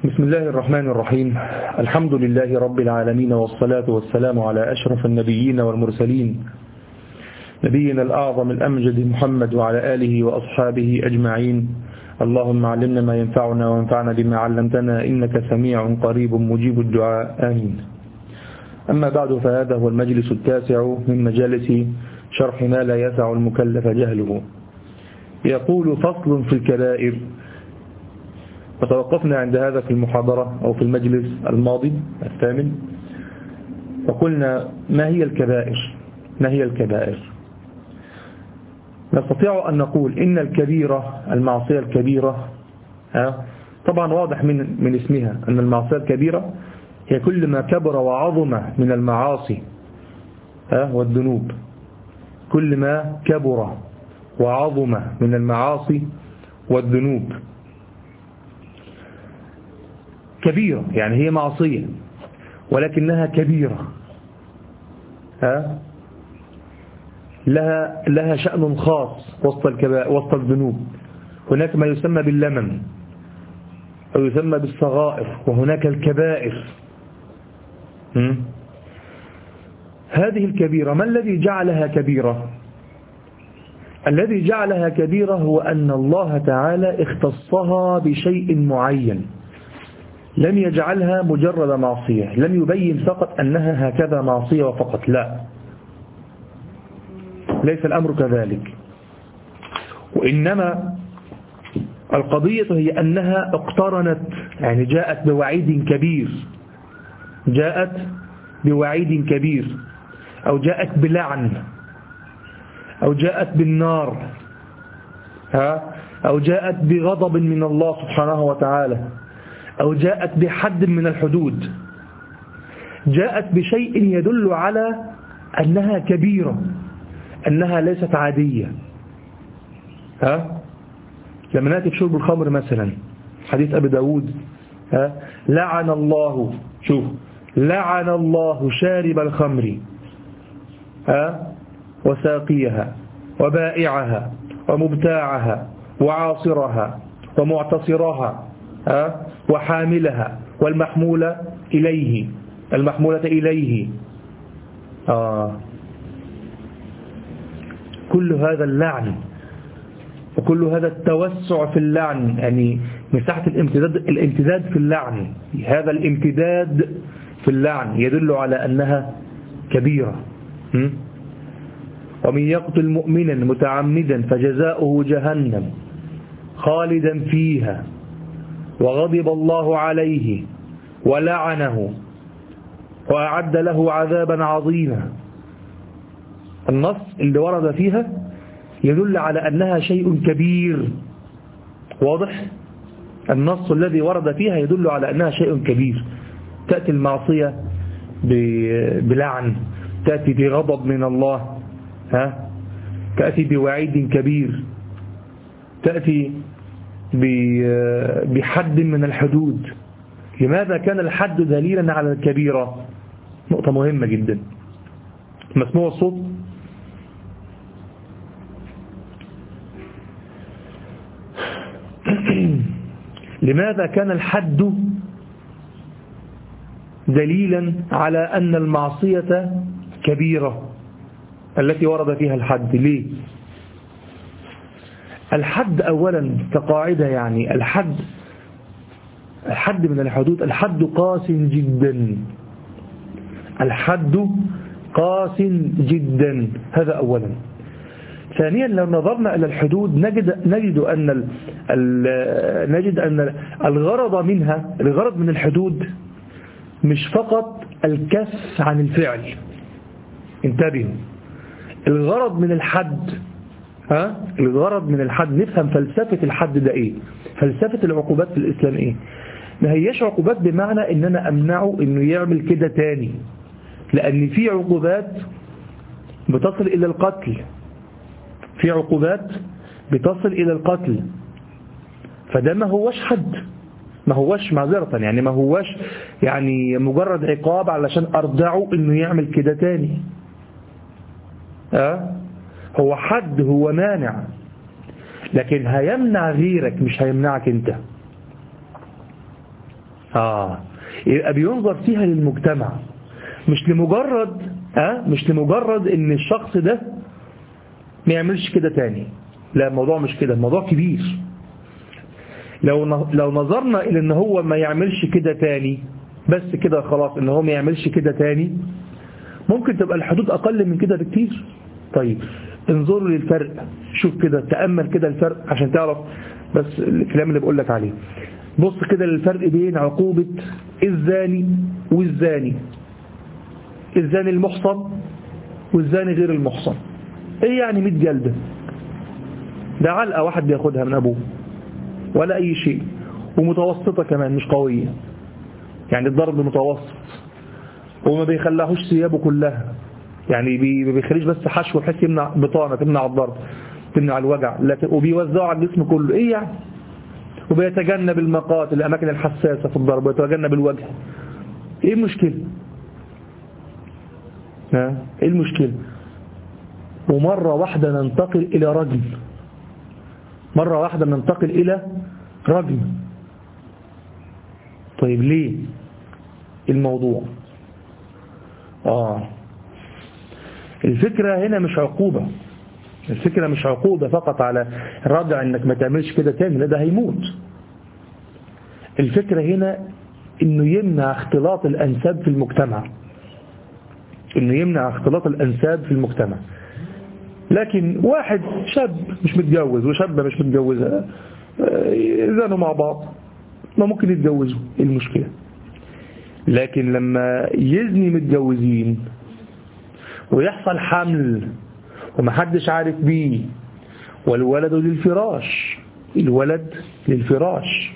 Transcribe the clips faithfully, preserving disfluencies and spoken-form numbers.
بسم الله الرحمن الرحيم. الحمد لله رب العالمين، والصلاة والسلام على أشرف النبيين والمرسلين، نبينا الأعظم الأمجد محمد وعلى آله وأصحابه أجمعين. اللهم علمنا ما ينفعنا وانفعنا بما علمتنا، إنك سميع قريب مجيب الدعاء، آمين. أما بعد، فهذا هو المجلس التاسع من مجالس شرح ما لا يسع المكلف جهله. يقول: فصل في الكبائر. وتوقفنا عند هذا في المحاضرة أو في المجلس الماضي الثامن، فقلنا: ما هي الكبائر؟ ما هي الكبائر؟ نستطيع أن نقول إن الكبيرة، المعصية الكبيرة، طبعا واضح من من اسمها أن المعصية الكبيرة هي كل ما كبر وعظم من المعاصي والذنوب، كل ما كبر وعظم من المعاصي والذنوب. كبيرة يعني هي معصية ولكنها كبيرة، ها لها لها شأن خاص وسط الكبائر وسط الذنوب. هناك ما يسمى باللمم أو يسمى بالصغائر، وهناك الكبائر. م? هذه الكبيرة ما الذي جعلها كبيرة؟ الذي جعلها كبيرة هو أن الله تعالى اختصها بشيء معين، لم يجعلها مجرد معصية، لم يبين فقط أنها هكذا معصية وفقط، لا، ليس الأمر كذلك. وإنما القضية هي أنها اقترنت، يعني جاءت بوعيد كبير، جاءت بوعيد كبير، أو جاءت بلعن، أو جاءت بالنار، ها أو جاءت بغضب من الله سبحانه وتعالى، أو جاءت بحد من الحدود، جاءت بشيء يدل على أنها كبيرة، أنها ليست عادية. ها لما نأتي في شرب الخمر مثلا، حديث أبي داود، ها لعن الله، شوف، لعن الله شارب الخمر، ها وساقيها وبائعها ومبتاعها وعاصرها ومعتصرها، ها وحاملها والمحمولة إليه المحمولة إليه آه. كل هذا اللعن وكل هذا التوسع في اللعن، يعني مساحة الامتداد الامتداد في اللعن، هذا الامتداد في اللعن يدل على أنها كبيرة. م? ومن يقتل مؤمنا متعمدا فجزاؤه جهنم خالدا فيها وغضب الله عليه ولعنه وأعد له عذابا عظيما. النص اللي ورد فيها يدل على أنها شيء كبير، واضح؟ النص الذي ورد فيها يدل على أنها شيء كبير. تأتي المعصية بلعن، تأتي بغضب من الله، ها تأتي بوعيد كبير، تأتي بحد من الحدود. لماذا كان الحد دليلا على الكبيرة؟ نقطة مهمة جدا. مسموع الصوت؟ لماذا كان الحد دليلا على أن المعصية كبيرة التي ورد فيها الحد؟ ليه؟ الحد أولا كقاعدة، يعني الحد الحد من الحدود، الحد قاس جدا، الحد قاس جدا، هذا أولا. ثانيا، لو نظرنا إلى الحدود نجد نجد أن ال ال نجد أن الغرض منها الغرض من الحدود مش فقط الكف عن الفعل. انتبهوا، الغرض من الحد ها الغرض من الحد نفهم فلسفة الحد ده ايه، فلسفة العقوبات في الإسلام ايه. ما هيش عقوبات بمعنى ان انا امنعه انه يعمل كده تاني، لان في عقوبات بتصل الى القتل، في عقوبات بتصل الى القتل، فده ما هوش حد، ما هوش معذرة، يعني ما هوش يعني مجرد عقاب علشان ارضعه انه يعمل كده تاني. ها هو حد، هو مانع، لكن هيمنع غيرك مش هيمنعك انت. آه يبقى بينظر فيها للمجتمع، مش لمجرد آه مش لمجرد ان الشخص ده ما يعملش كده تاني. لا، الموضوع مش كده، الموضوع كبير. لو لو نظرنا الى ان هو ما يعملش كده تاني بس كده خلاص، ان هو ما يعملش كده تاني، ممكن تبقى الحدود اقل من كده بكتير. طيب انظروا للفرق، شوف كده، تأمل كده الفرق عشان تعرف بس الكلام اللي بقول لك عليه. بص كده للفرق بين عقوبة الزاني والزاني، الزاني المحصن والزاني غير المحصن. ايه يعني مية جلدة؟ ده علقة واحد بياخدها من ابوه ولا اي شيء، ومتوسطة كمان مش قوية، يعني الضرب متوسط، وما بيخليهوش ثيابه كلها، يعني ما بيخليش بس حشو بحيث يمنع بطانة تمنع الضرب تمنع الوجع، لكن وبيوزعه على الجسم كله. ايه يعني؟ وبيتجنب المقاتل الاماكن الحساسة في الضرب، ويتجنب الوجه. ايه المشكلة؟ ها ايه المشكلة؟ ومرة واحدة ننتقل الى رجل، مرة واحدة ننتقل الى رجل. طيب ليه الموضوع؟ آه الفكرة هنا مش عقوبة، الفكرة مش عقوبة فقط على ردع انك ما تعملش كده تاني، لا ده هيموت. الفكرة هنا انه يمنع اختلاط الانساب في المجتمع، انه يمنع اختلاط الانساب في المجتمع. لكن واحد شاب مش متجوز وشابة مش متجوزة يزانوا مع بعض، ما ممكن يتجوزوا، ايه المشكلة؟ لكن لما يزني متجوزين ويحصل حمل ومحدش عارف بيه، والولد للفراش، الولد للفراش،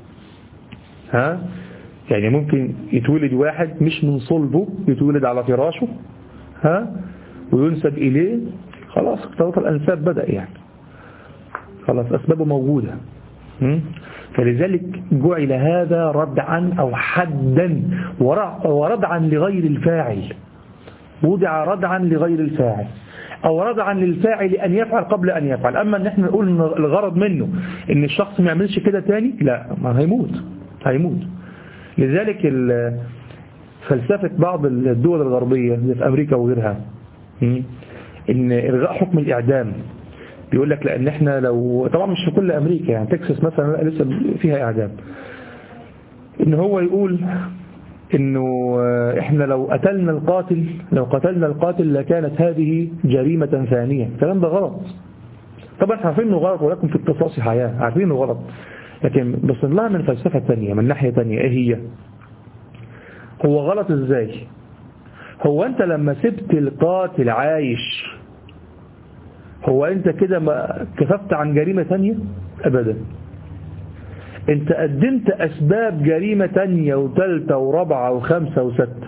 ها يعني ممكن يتولد واحد مش من صلبه، يتولد على فراشه، ها وينسب إليه، خلاص اختلاط الأنساب بدأ، يعني خلاص أسبابه موجودة. فلذلك جعل هذا ردعا أو حدا وردعا لغير الفاعل، وضع ردعا لغير الفاعل أو ردعا للفاعل أن يفعل قبل أن يفعل. أما أن احنا نقول إن الغرض منه إن الشخص ما يعملش كده تاني، لا، ما هيموت هيموت. لذلك فلسفة بعض الدول الغربية زي في أمريكا وغيرها إن إلغاء حكم الإعدام، بيقول لك لأن احنا لو طبعا مش في كل أمريكا، يعني تكساس مثلا لسه فيها إعدام، إن هو يقول إنه إحنا لو قتلنا القاتل لو قتلنا القاتل لكانت هذه جريمة ثانية. الكلام ده غلط طبعا، احنا عارفين إنه غلط، ولكن في القصاص حياة، عارفين إنه غلط، لكن بس لها من فلسفة ثانية، من ناحية ثانية. إيه هي؟ هو غلط إزاي؟ هو أنت لما سبت القاتل عايش، هو أنت كده ما كففت عن جريمة ثانية؟ أبدا. أنت قدمت أسباب جريمة ثانية وثالثة ورابعة وخمسة وستة.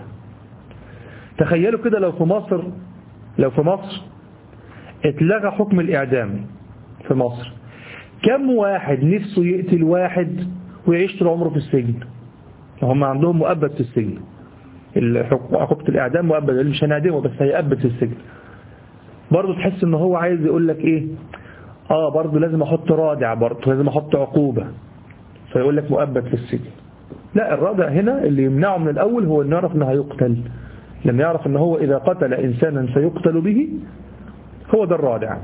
تخيلوا كده لو في مصر لو في مصر اتلغى حكم الإعدام في مصر، كم واحد نفسه يقتل واحد ويعيش طول عمره في السجن؟ هم عندهم مؤبد في السجن، عقوبة الإعدام مؤبد، اللي مش هنعدمه بس هيأبد في السجن. برضه تحس ان هو عايز يقول لك ايه، اه برضه لازم احط رادع، برضه لازم احط عقوبة، فيقول لك مؤبد في السجن. لا، الرادع هنا اللي يمنعه من الاول هو انه يعرف انه هيقتل، لما يعرف انه هو اذا قتل انسانا سيقتل به، هو ده الرادع.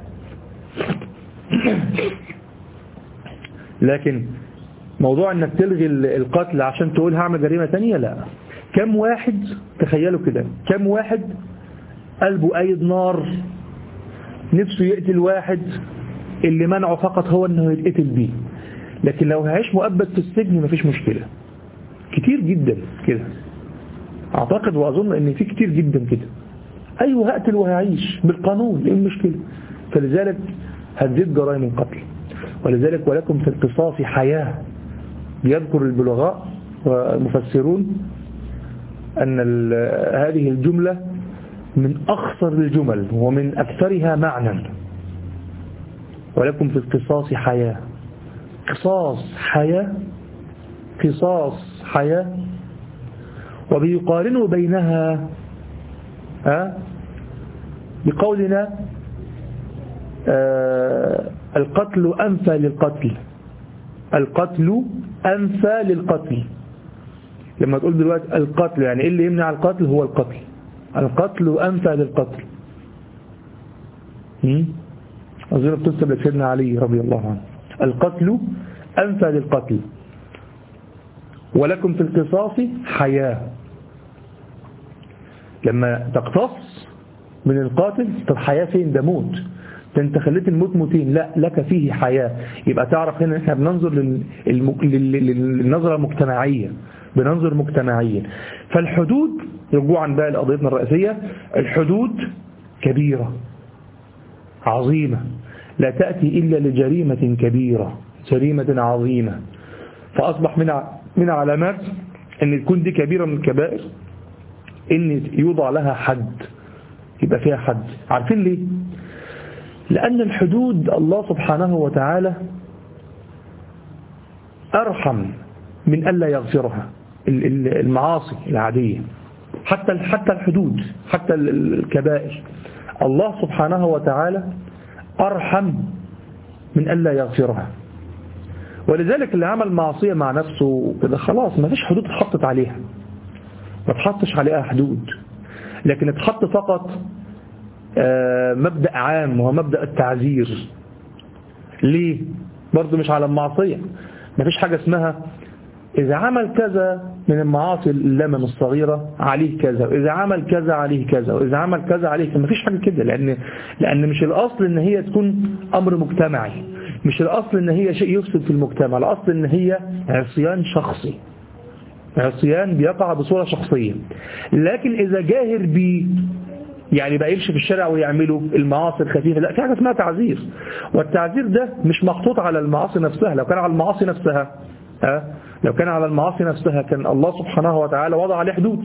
لكن موضوع انك تلغي القتل عشان تقول هعمل جريمة تانية، لا. كم واحد، تخيلوا كده، كم واحد قلبه قايد نار نفسه يقتل واحد، اللي منعه فقط هو انه يتقتل بيه، لكن لو هيعيش مؤبد في السجن مفيش مشكلة. كتير جدا كده، اعتقد واظن ان في كتير جدا كده، ايوه هقتل وهعيش بالقانون، ايه المشكلة؟ فلذلك هتزيد جرائم القتل. ولذلك ولكم في القصاص حياة. بيذكر البلغاء والمفسرون أن هذه الجملة من أخصر الجمل ومن أكثرها معنى. ولكم في القصاص حياة، قصاص حياة، قصاص حياة. وبيقارنوا بينها ها بقولنا آه القتل أنفى للقتل، القتل أنفى للقتل. لما تقول دلوقتي القتل، يعني إيه اللي يمنع القتل؟ هو القتل. القتل أنفى للقتل. أظن بتنسب لسيدنا علي رضي الله عنه، القتل أنفى للقتل ولكم في القصاص حياة. لما تقتص من القاتل، طب حياة فين؟ ده موت، ده انت خليت الموت موتين، لا لك فيه حياة. يبقى تعرف هنا احنا بننظر للنظرة المجتمعية، بننظر مجتمعيا. فالحدود رجوعا بقى لقضيتنا الرئيسية، الحدود كبيرة عظيمة لا تأتي إلا لجريمة كبيرة، جريمة عظيمة. فأصبح من من علامات أن تكون دي كبيرة من الكبائر أن يوضع لها حد، يبقى فيها حد. عارفين ليه؟ لأن الحدود الله سبحانه وتعالى أرحم من ألا يغفرها. المعاصي العادية، حتى حتى الحدود، حتى الكبائر، الله سبحانه وتعالى أرحم من ألا يغفرها. ولذلك اللي عمل معصية مع نفسه كده خلاص ما فيش حدود اتحطت عليها، ما اتحطش عليها حدود، لكن اتحط فقط مبدأ عام وهو مبدأ التعزير. ليه؟ برضو مش على المعصية، ما فيش حاجة اسمها إذا عمل كذا من المعاصي اللمم الصغيرة عليه كذا، وإذا عمل كذا عليه كذا، وإذا عمل كذا عليه كذا. ما فيش حاجة كده، لأن لأن مش الأصل إن هي تكون أمر مجتمعي، مش الأصل إن هي شيء يفسد في المجتمع، الأصل إن هي عصيان شخصي، عصيان بيقع بصورة شخصية. لكن إذا جاهر بيه، يعني بقى يمشي في الشارع ويعملوا المعاصي الخفيفة، لا، في حاجة اسمها تعذير. والتعذير ده مش محطوط على المعاصي نفسها. لو كان على المعاصي نفسها ها لو كان على المعاصي نفسها كان الله سبحانه وتعالى وضع عليه حدود.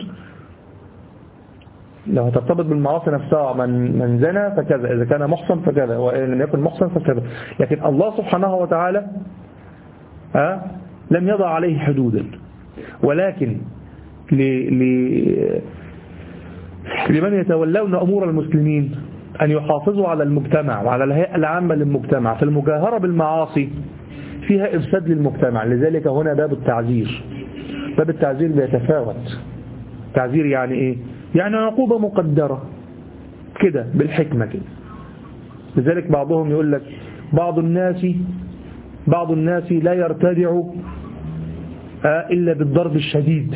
لو ترتبط بالمعاصي نفسها، من من زنى فكذا، إذا كان محصن فكذا، وإن لم يكن محصن فكذا. لكن الله سبحانه وتعالى ها لم يضع عليه حدودا، ولكن ل... ل... لمن يتولون أمور المسلمين أن يحافظوا على المجتمع وعلى الهيئة العامة للمجتمع. فالمجاهرة بالمعاصي فيها إفساد للمجتمع. لذلك هنا باب التعزير، باب التعزير بيتفاوت. تعزير يعني إيه؟ يعني عقوبة مقدرة كده بالحكمة كده. لذلك بعضهم يقول لك بعض الناس بعض الناس لا يرتدع إلا بالضرب الشديد،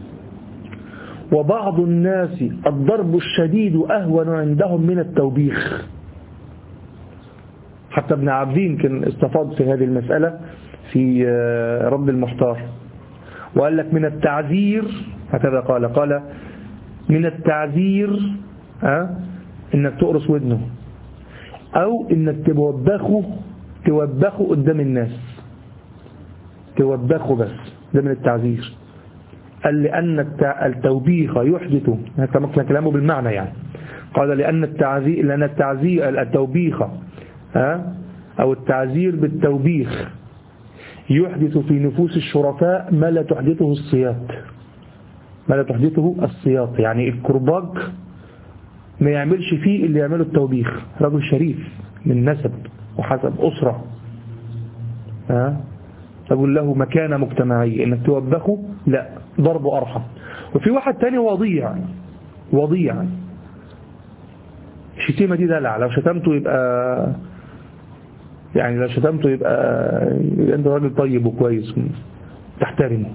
وبعض الناس الضرب الشديد أهون عندهم من التوبيخ. حتى ابن عابدين كان استفاض في هذه المسألة في رد المحتار، وقال لك من التعزير هكذا قال قال من التعزير أه؟ إنك تقرص ودنه، أو إنك توبخه توبخه قدام الناس، توبخه بس، ده من التعزير. قال لأن التوبيخ يحدث، هذا كلامه بالمعنى يعني، قال لأن التعزير لأن التعزير التوبيخ ها أو التعزير بالتوبيخ يحدث في نفوس الشرفاء ما لا تحدثه الصياط، ما لا تحدثه الصياط. يعني الكرباج ما يعملش فيه اللي يعمله التوبيخ، رجل شريف من نسب وحسب أسرة ها تقول له مكانة مجتمعية، إنك توبخه لا، ضربه أرحم. وفي واحد تاني وضيع وضيع الشتيمة دي دلع، لو شتمته يبقى يعني لو شتمته يبقى, يبقى أنت راجل طيب وكويس تحترمه.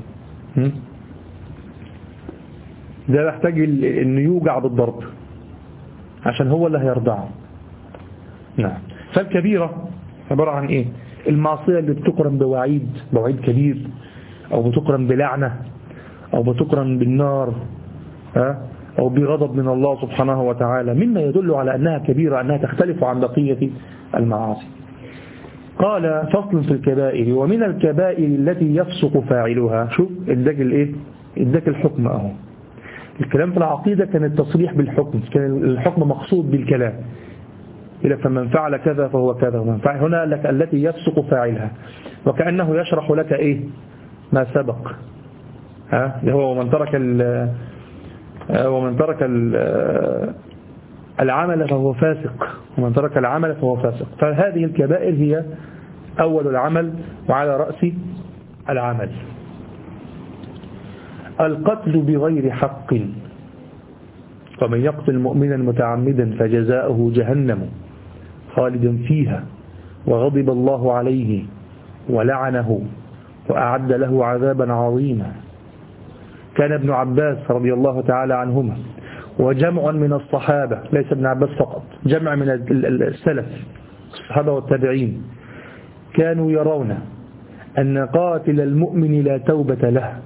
ده يحتاج إنه يوجع بالضرب عشان هو اللي هيرضعه. نعم. فالكبيرة عبارة عن إيه؟ المعصية اللي بتقرن بوعيد بوعيد كبير، أو بتقرن بلعنة، أو بتقرن بالنار، أو بغضب من الله سبحانه وتعالى، مما يدل على أنها كبيرة، أنها تختلف عن بقية المعاصي. قال فصل في الكبائر، ومن الكبائر التي يفسق فاعلها. شوف اداك الايه؟ اداك الحكم اهو. الكلام في العقيدة كان التصريح بالحكم، كان الحكم مقصود بالكلام، إذا فمن فعل كذا فهو كذا، ومن فعل هنا لك التي يفسق فاعلها، وكأنه يشرح لك إيه ما سبق، ها اللي هو ومن ترك ال ومن ترك ال العمل فهو فاسق، ومن ترك العمل فهو فاسق. فهذه الكبائر هي أول العمل وعلى رأس العمل. القتل بغير حق، ومن يقتل مؤمنا متعمدا فجزاؤه جهنم خالدا فيها وغضب الله عليه ولعنه وأعد له عذابا عظيما. كان ابن عباس رضي الله تعالى عنهما وجمع من الصحابة، ليس ابن عباس فقط، جمع من السلف الصحابة والتابعين، كانوا يرون أن قاتل المؤمن لا توبة له،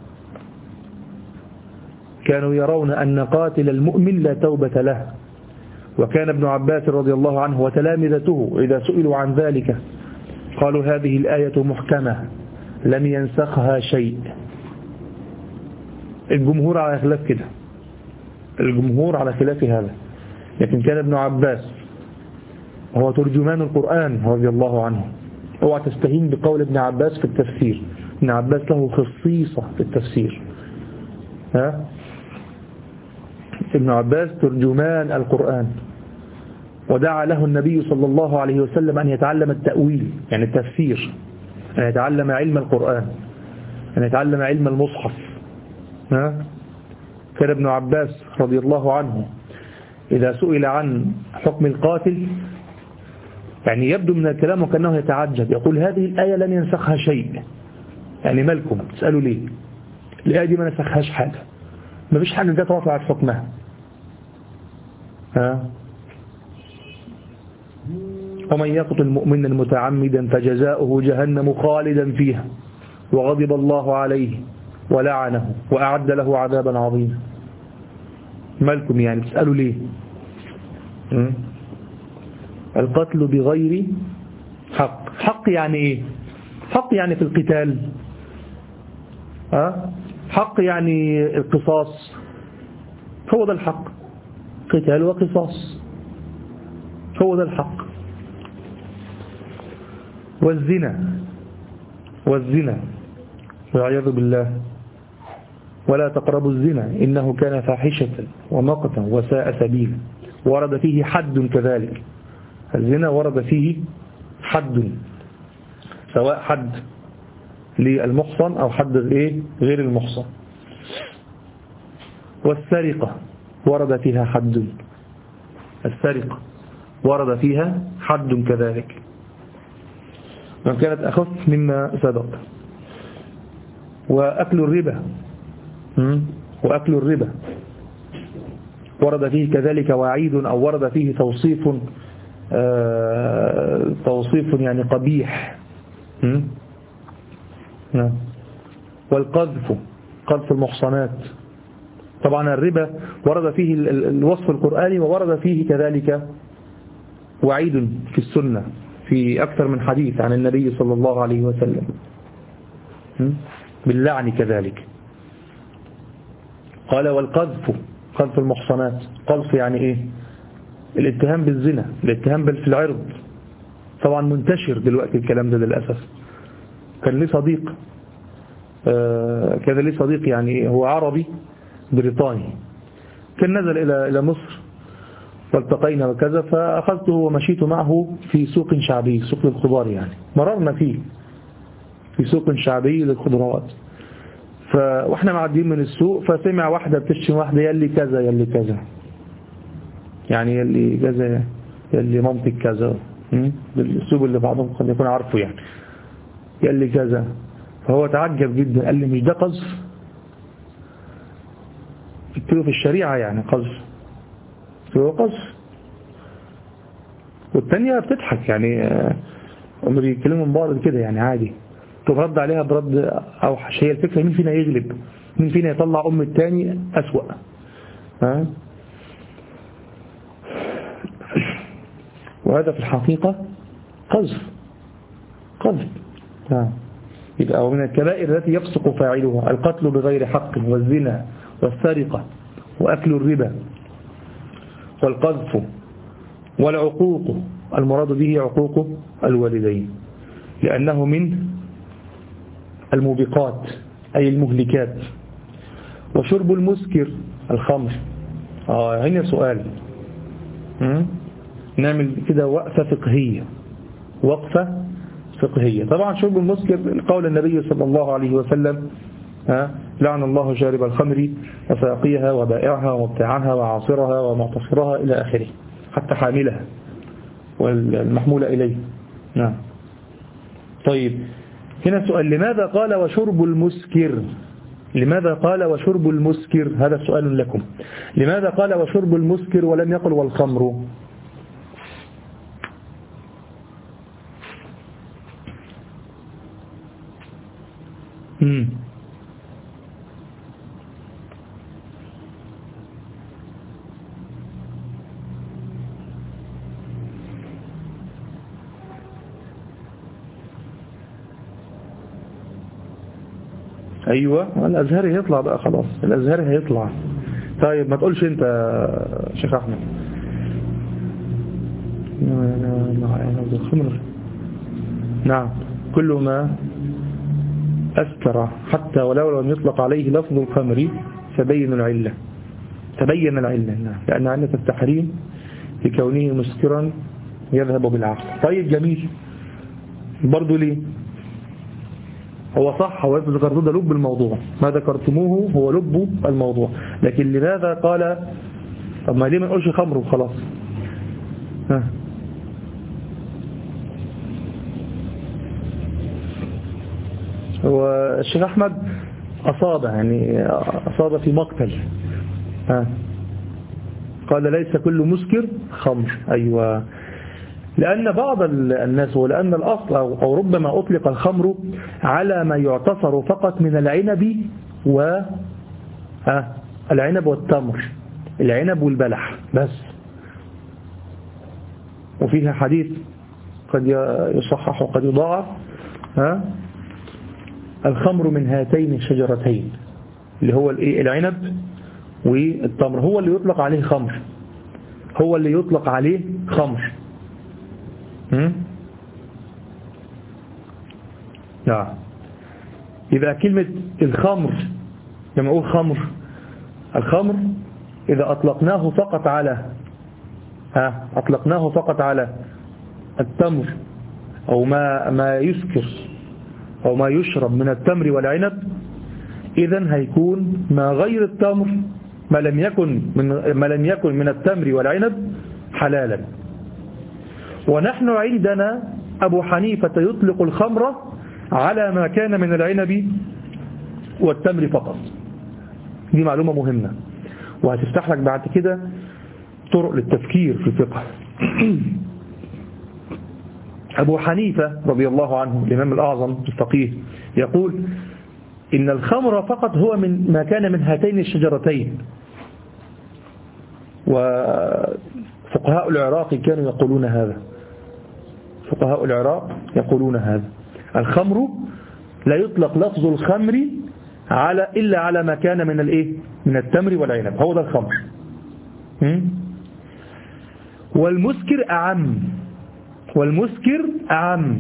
كانوا يرون أن قاتل المؤمن لا توبة له. وكان ابن عباس رضي الله عنه وتلامذته إذا سئلوا عن ذلك قالوا هذه الآية محكمة لم ينسخها شيء. الجمهور على خلاف كده، الجمهور على خلاف هذا، لكن كان ابن عباس هو ترجمان القرآن رضي الله عنه. اوعى تستهين بقول ابن عباس في التفسير، ابن عباس له خصيصة في التفسير. ها؟ ابن عباس ترجمان القرآن، ودعا له النبي صلى الله عليه وسلم أن يتعلم التأويل يعني التفسير، أن يتعلم علم القرآن، أن يتعلم علم المصحف. ها؟ كان ابن عباس رضي الله عنه إذا سئل عن حكم القاتل يعني يبدو من الكلام وكأنه يتعجب، يقول هذه الآية لن ينسخها شيء، يعني مالكم تسألوا ليه؟ الآية دي ما نسخهاش حاجة، ما فيش حاجة جت رفعت حكمها. ها؟ ومن يقتل مؤمنا متعمدا فجزاؤه جهنم خالدا فيها وغضب الله عليه ولعنه وأعد له عذابا عظيما. مالكم يعني تسألوا ليه؟ م? القتل بغير حق، حق يعني ايه؟ حق يعني في القتال، ها؟ حق يعني القصاص، هو ده الحق، قتال وقصاص، هو ده الحق. والزنا، والزنا والعياذ بالله، ولا تقربوا الزنا إنه كان فاحشة ومقتا وساء سبيلا، ورد فيه حد كذلك، الزنا ورد فيه حد، سواء حد للمحصن أو حد غير المحصن. والسرقة ورد فيها حد، السرقة ورد فيها حد كذلك، وإن كانت أخف مما سبق. وأكل الربا، وأكل الربا ورد فيه كذلك وعيد، أو ورد فيه توصيف آه توصيف يعني قبيح. والقذف، قذف المحصنات، طبعا الربا ورد فيه الوصف القرآني، وورد فيه كذلك وعيد في السنة في أكثر من حديث عن النبي صلى الله عليه وسلم باللعن كذلك. قال والقذف، قذف المحصنات، قذف يعني ايه؟ الاتهام بالزنا، الاتهام في العرض، طبعا منتشر دلوقتي الكلام ده للأسف. كان لي صديق آه كان لي صديق يعني هو عربي بريطاني، كان نزل إلى إلى مصر والتقينا وكذا، فأخذته ومشيت معه في سوق شعبي، سوق للخضار يعني، مررنا فيه في سوق شعبي للخضروات، واحنا معديين من السوق فسمع واحدة بتشتم واحدة يلي كذا يلي كذا، يعني يلي كذا يلي مامتك كذا، بالاسلوب اللي بعضهم قد يكون عارفه يعني، يلي كذا. فهو تعجب جدا، قال لي مش ده قذف؟ قلت له في الشريعة يعني قذف، قلت له قذف. والتانية بتضحك يعني، هم بيتكلموا من بعض كده يعني عادي، ترد عليها برد أوحش. هي الفكرة مين فينا يغلب، مين فينا يطلع أم التاني أسوأ. ها؟ وهذا في الحقيقة قذف، قذف. يبقى ومن الكبائر التي يفسق فاعلها القتل بغير حق، والزنا والسرقة وأكل الربا والقذف والعقوق، المراد به عقوق الوالدين، لأنه من الموبقات أي المهلكات. وشرب المسكر، الخمر. آه هنا سؤال، م? نعمل كده وقفة فقهية، وقفة فقهية. طبعا شرب المسكر قول النبي صلى الله عليه وسلم ها لعن الله شارب الخمر وساقيها وبائعها ومبتاعها وعاصرها ومعتصرها إلى آخره حتى حاملها والمحمولة إليه. نعم. طيب هنا سؤال: لماذا قال وشرب المسكر؟ لماذا قال وشرب المسكر؟ هذا سؤال لكم. لماذا قال وشرب المسكر ولم يقل والخمر؟ امم ايوه الازهري هيطلع بقى خلاص، الازهري هيطلع. طيب ما تقولش انت يا شيخ احمد. نعم كل ما أسكر حتى ولو لم يطلق عليه لفظ الخمر تبين العلة، تبين العلة لأن علة التحريم لكونه مسكرا يذهب بالعقل. طيب جميل. برضو ليه؟ هو صح، هو ذكرته ده لب الموضوع، ما ذكرتموه هو لب الموضوع، لكن لماذا قال طب ما ليه ما نقولش خمر وخلاص؟ ها هو الشيخ أحمد أصاب يعني أصاب في مقتل. ها قال ليس كل مسكر خمر. أيوة، لأن بعض الناس ولأن الأصل أو ربما أطلق الخمر على ما يعتصر فقط من العنب و العنب والتمر، العنب والبلح بس. وفيها حديث قد يصحح وقد يضاعف، ها الخمر من هاتين الشجرتين اللي هو العنب والتمر، هو اللي يطلق عليه خمر، هو اللي يطلق عليه خمر. نعم. إذا كلمة الخمر لما أقول خمر، الخمر إذا أطلقناه فقط على ها أطلقناه فقط على التمر أو ما ما يسكر أو ما يشرب من التمر والعنب، إذن هيكون ما غير التمر ما لم يكن من ما لم يكن من التمر والعنب حلالا. ونحن عندنا أبو حنيفة يطلق الخمر على ما كان من العنب والتمر فقط. دي معلومة مهمة وهتفتح لك بعد كده طرق للتفكير في الفقه. أبو حنيفة رضي الله عنه الإمام الأعظم الفقيه يقول إن الخمر فقط هو من ما كان من هاتين الشجرتين. وفقهاء العراق كانوا يقولون هذا، فقهاء العراق يقولون هذا، الخمر لا يطلق لفظ الخمر على إلا على ما كان من الإيه؟ من التمر والعنب، هو ده الخمر. والمسكر أعم، والمسكر أعم.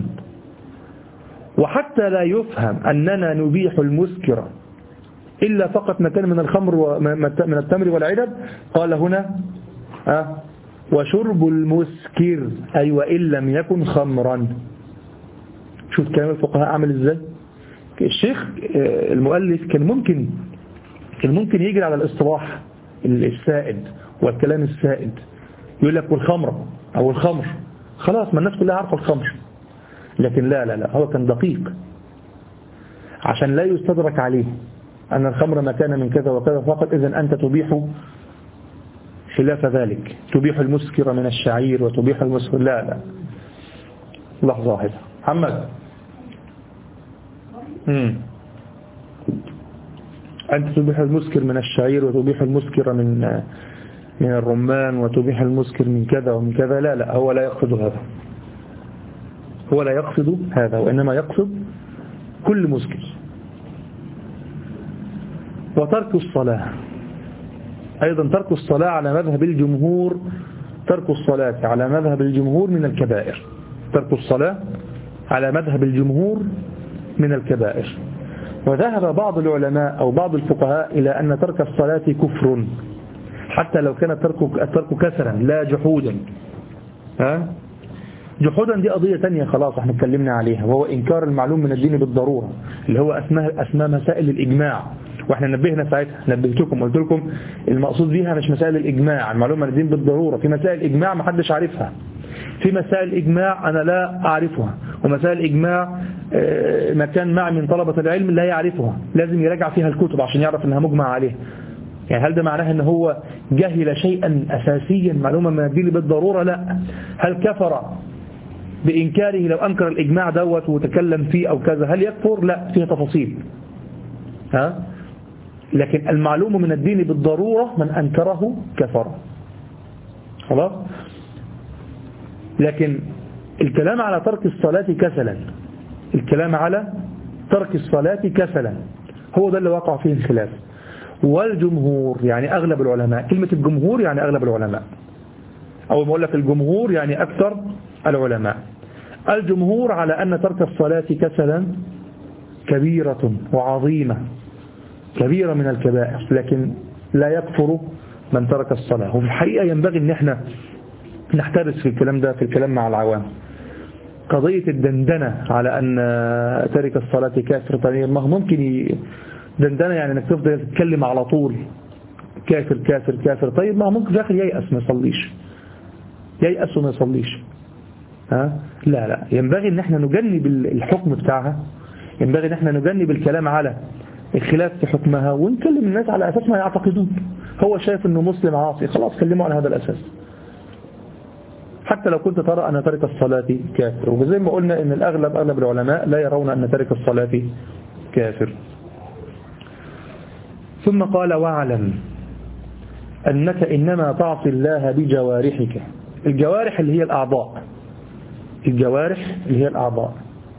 وحتى لا يفهم أننا نبيح المسكر إلا فقط ما كان من الخمر ومن التمر والعنب، قال هنا أه وشرب المسكر أي وإن لم يكن خمرا. شوف كلام الفقهاء عمل إزاي. الشيخ المؤلف كان ممكن كان ممكن يجري على الاصطلاح السائد والكلام السائد، يقول لك والخمر أو الخمر، خلاص ما الناس كلها عارفة الخمر. لكن لا لا لا هو كان دقيق عشان لا يستدرك عليه أن الخمر ما كان من كذا وكذا فقط، إذن أنت تبيح خلاف ذلك، تبيح المسكر من الشعير وتبيح المسكر. لا لا لحظة واحدة محمد. مم. أنت تبيح المسكر من الشعير وتبيح المسكر من من الرمان وتبيح المسكر من كذا ومن كذا. لا لا هو لا يقصد هذا، هو لا يقصد هذا، وإنما يقصد كل مسكر. وترك الصلاة أيضا، ترك الصلاة على مذهب الجمهور، ترك الصلاة على مذهب الجمهور من الكبائر، ترك الصلاة على مذهب الجمهور من الكبائر. وذهب بعض العلماء أو بعض الفقهاء إلى أن ترك الصلاة كفر حتى لو كان الترك الترك كسرا لا جحودا. ها جحودا دي قضية تانية خلاص احنا اتكلمنا عليها، وهو إنكار المعلوم من الدين بالضرورة اللي هو أسماء أسماء مسائل الإجماع. واحنا نبهنا ساعتها، نبهتكم قلت لكم المقصود بها مش مسائل الإجماع المعلوم من الدين بالضرورة، في مسائل إجماع ما حدش عارفها، في مسائل إجماع أنا لا أعرفها، ومسائل إجماع مكان مع من طلبة العلم لا يعرفها، لازم يراجع فيها الكتب عشان يعرف أنها مجمع عليه. يعني هل ده معناه أنه هو جهل شيئا أساسيا معلومة من الدين بالضرورة؟ لا. هل كفر بإنكاره لو أنكر الإجماع دوت وتكلم فيه أو كذا؟ هل يكفر؟ لا، فيها تفاصيل. ها؟ لكن المعلوم من الدين بالضرورة من أنكره كفر. خلاص؟ لكن الكلام على ترك الصلاة كسلا، الكلام على ترك الصلاة كسلا هو ده اللي وقع فيه الخلاف. والجمهور يعني أغلب العلماء، كلمة الجمهور يعني أغلب العلماء، أو ما أقول لك الجمهور يعني أكثر العلماء. الجمهور على أن ترك الصلاة كسلا كبيرة وعظيمة، كبيرة من الكبائر، لكن لا يكفر من ترك الصلاة. وفي الحقيقة ينبغي أن احنا نحترس في الكلام ده في الكلام مع العوام. قضية الدندنة على أن ترك الصلاة كافر، طيب ما هو ممكن دندنة يعني أنك تفضل تتكلم على طول كافر كافر كافر، طيب ما هو ممكن في الآخر ييأس ما يصليش، ييأس وما يصليش. ها؟ لا لا، ينبغي أن احنا نجنب الحكم بتاعها، ينبغي أن احنا نجنب الكلام على الخلاف في حكمها ونكلم الناس على أساس ما يعتقدون. هو شايف أنه مسلم عاصي، خلاص كلمه على هذا الأساس، حتى لو كنت ترى أن ترك الصلاة كافر. وزي ما قلنا أن الأغلب أغلب العلماء لا يرون أن ترك الصلاة كافر. ثم قال واعلم أنك إنما تعصي الله بجوارحك. الجوارح اللي هي الأعضاء، الجوارح اللي هي الأعضاء،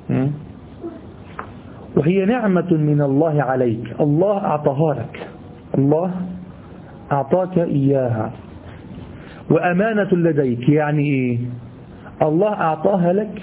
وهي نعمة من الله عليك، الله أعطاها لك، الله أعطاك إياها، وأمانة لديك. يعني إيه؟ الله أعطاها لك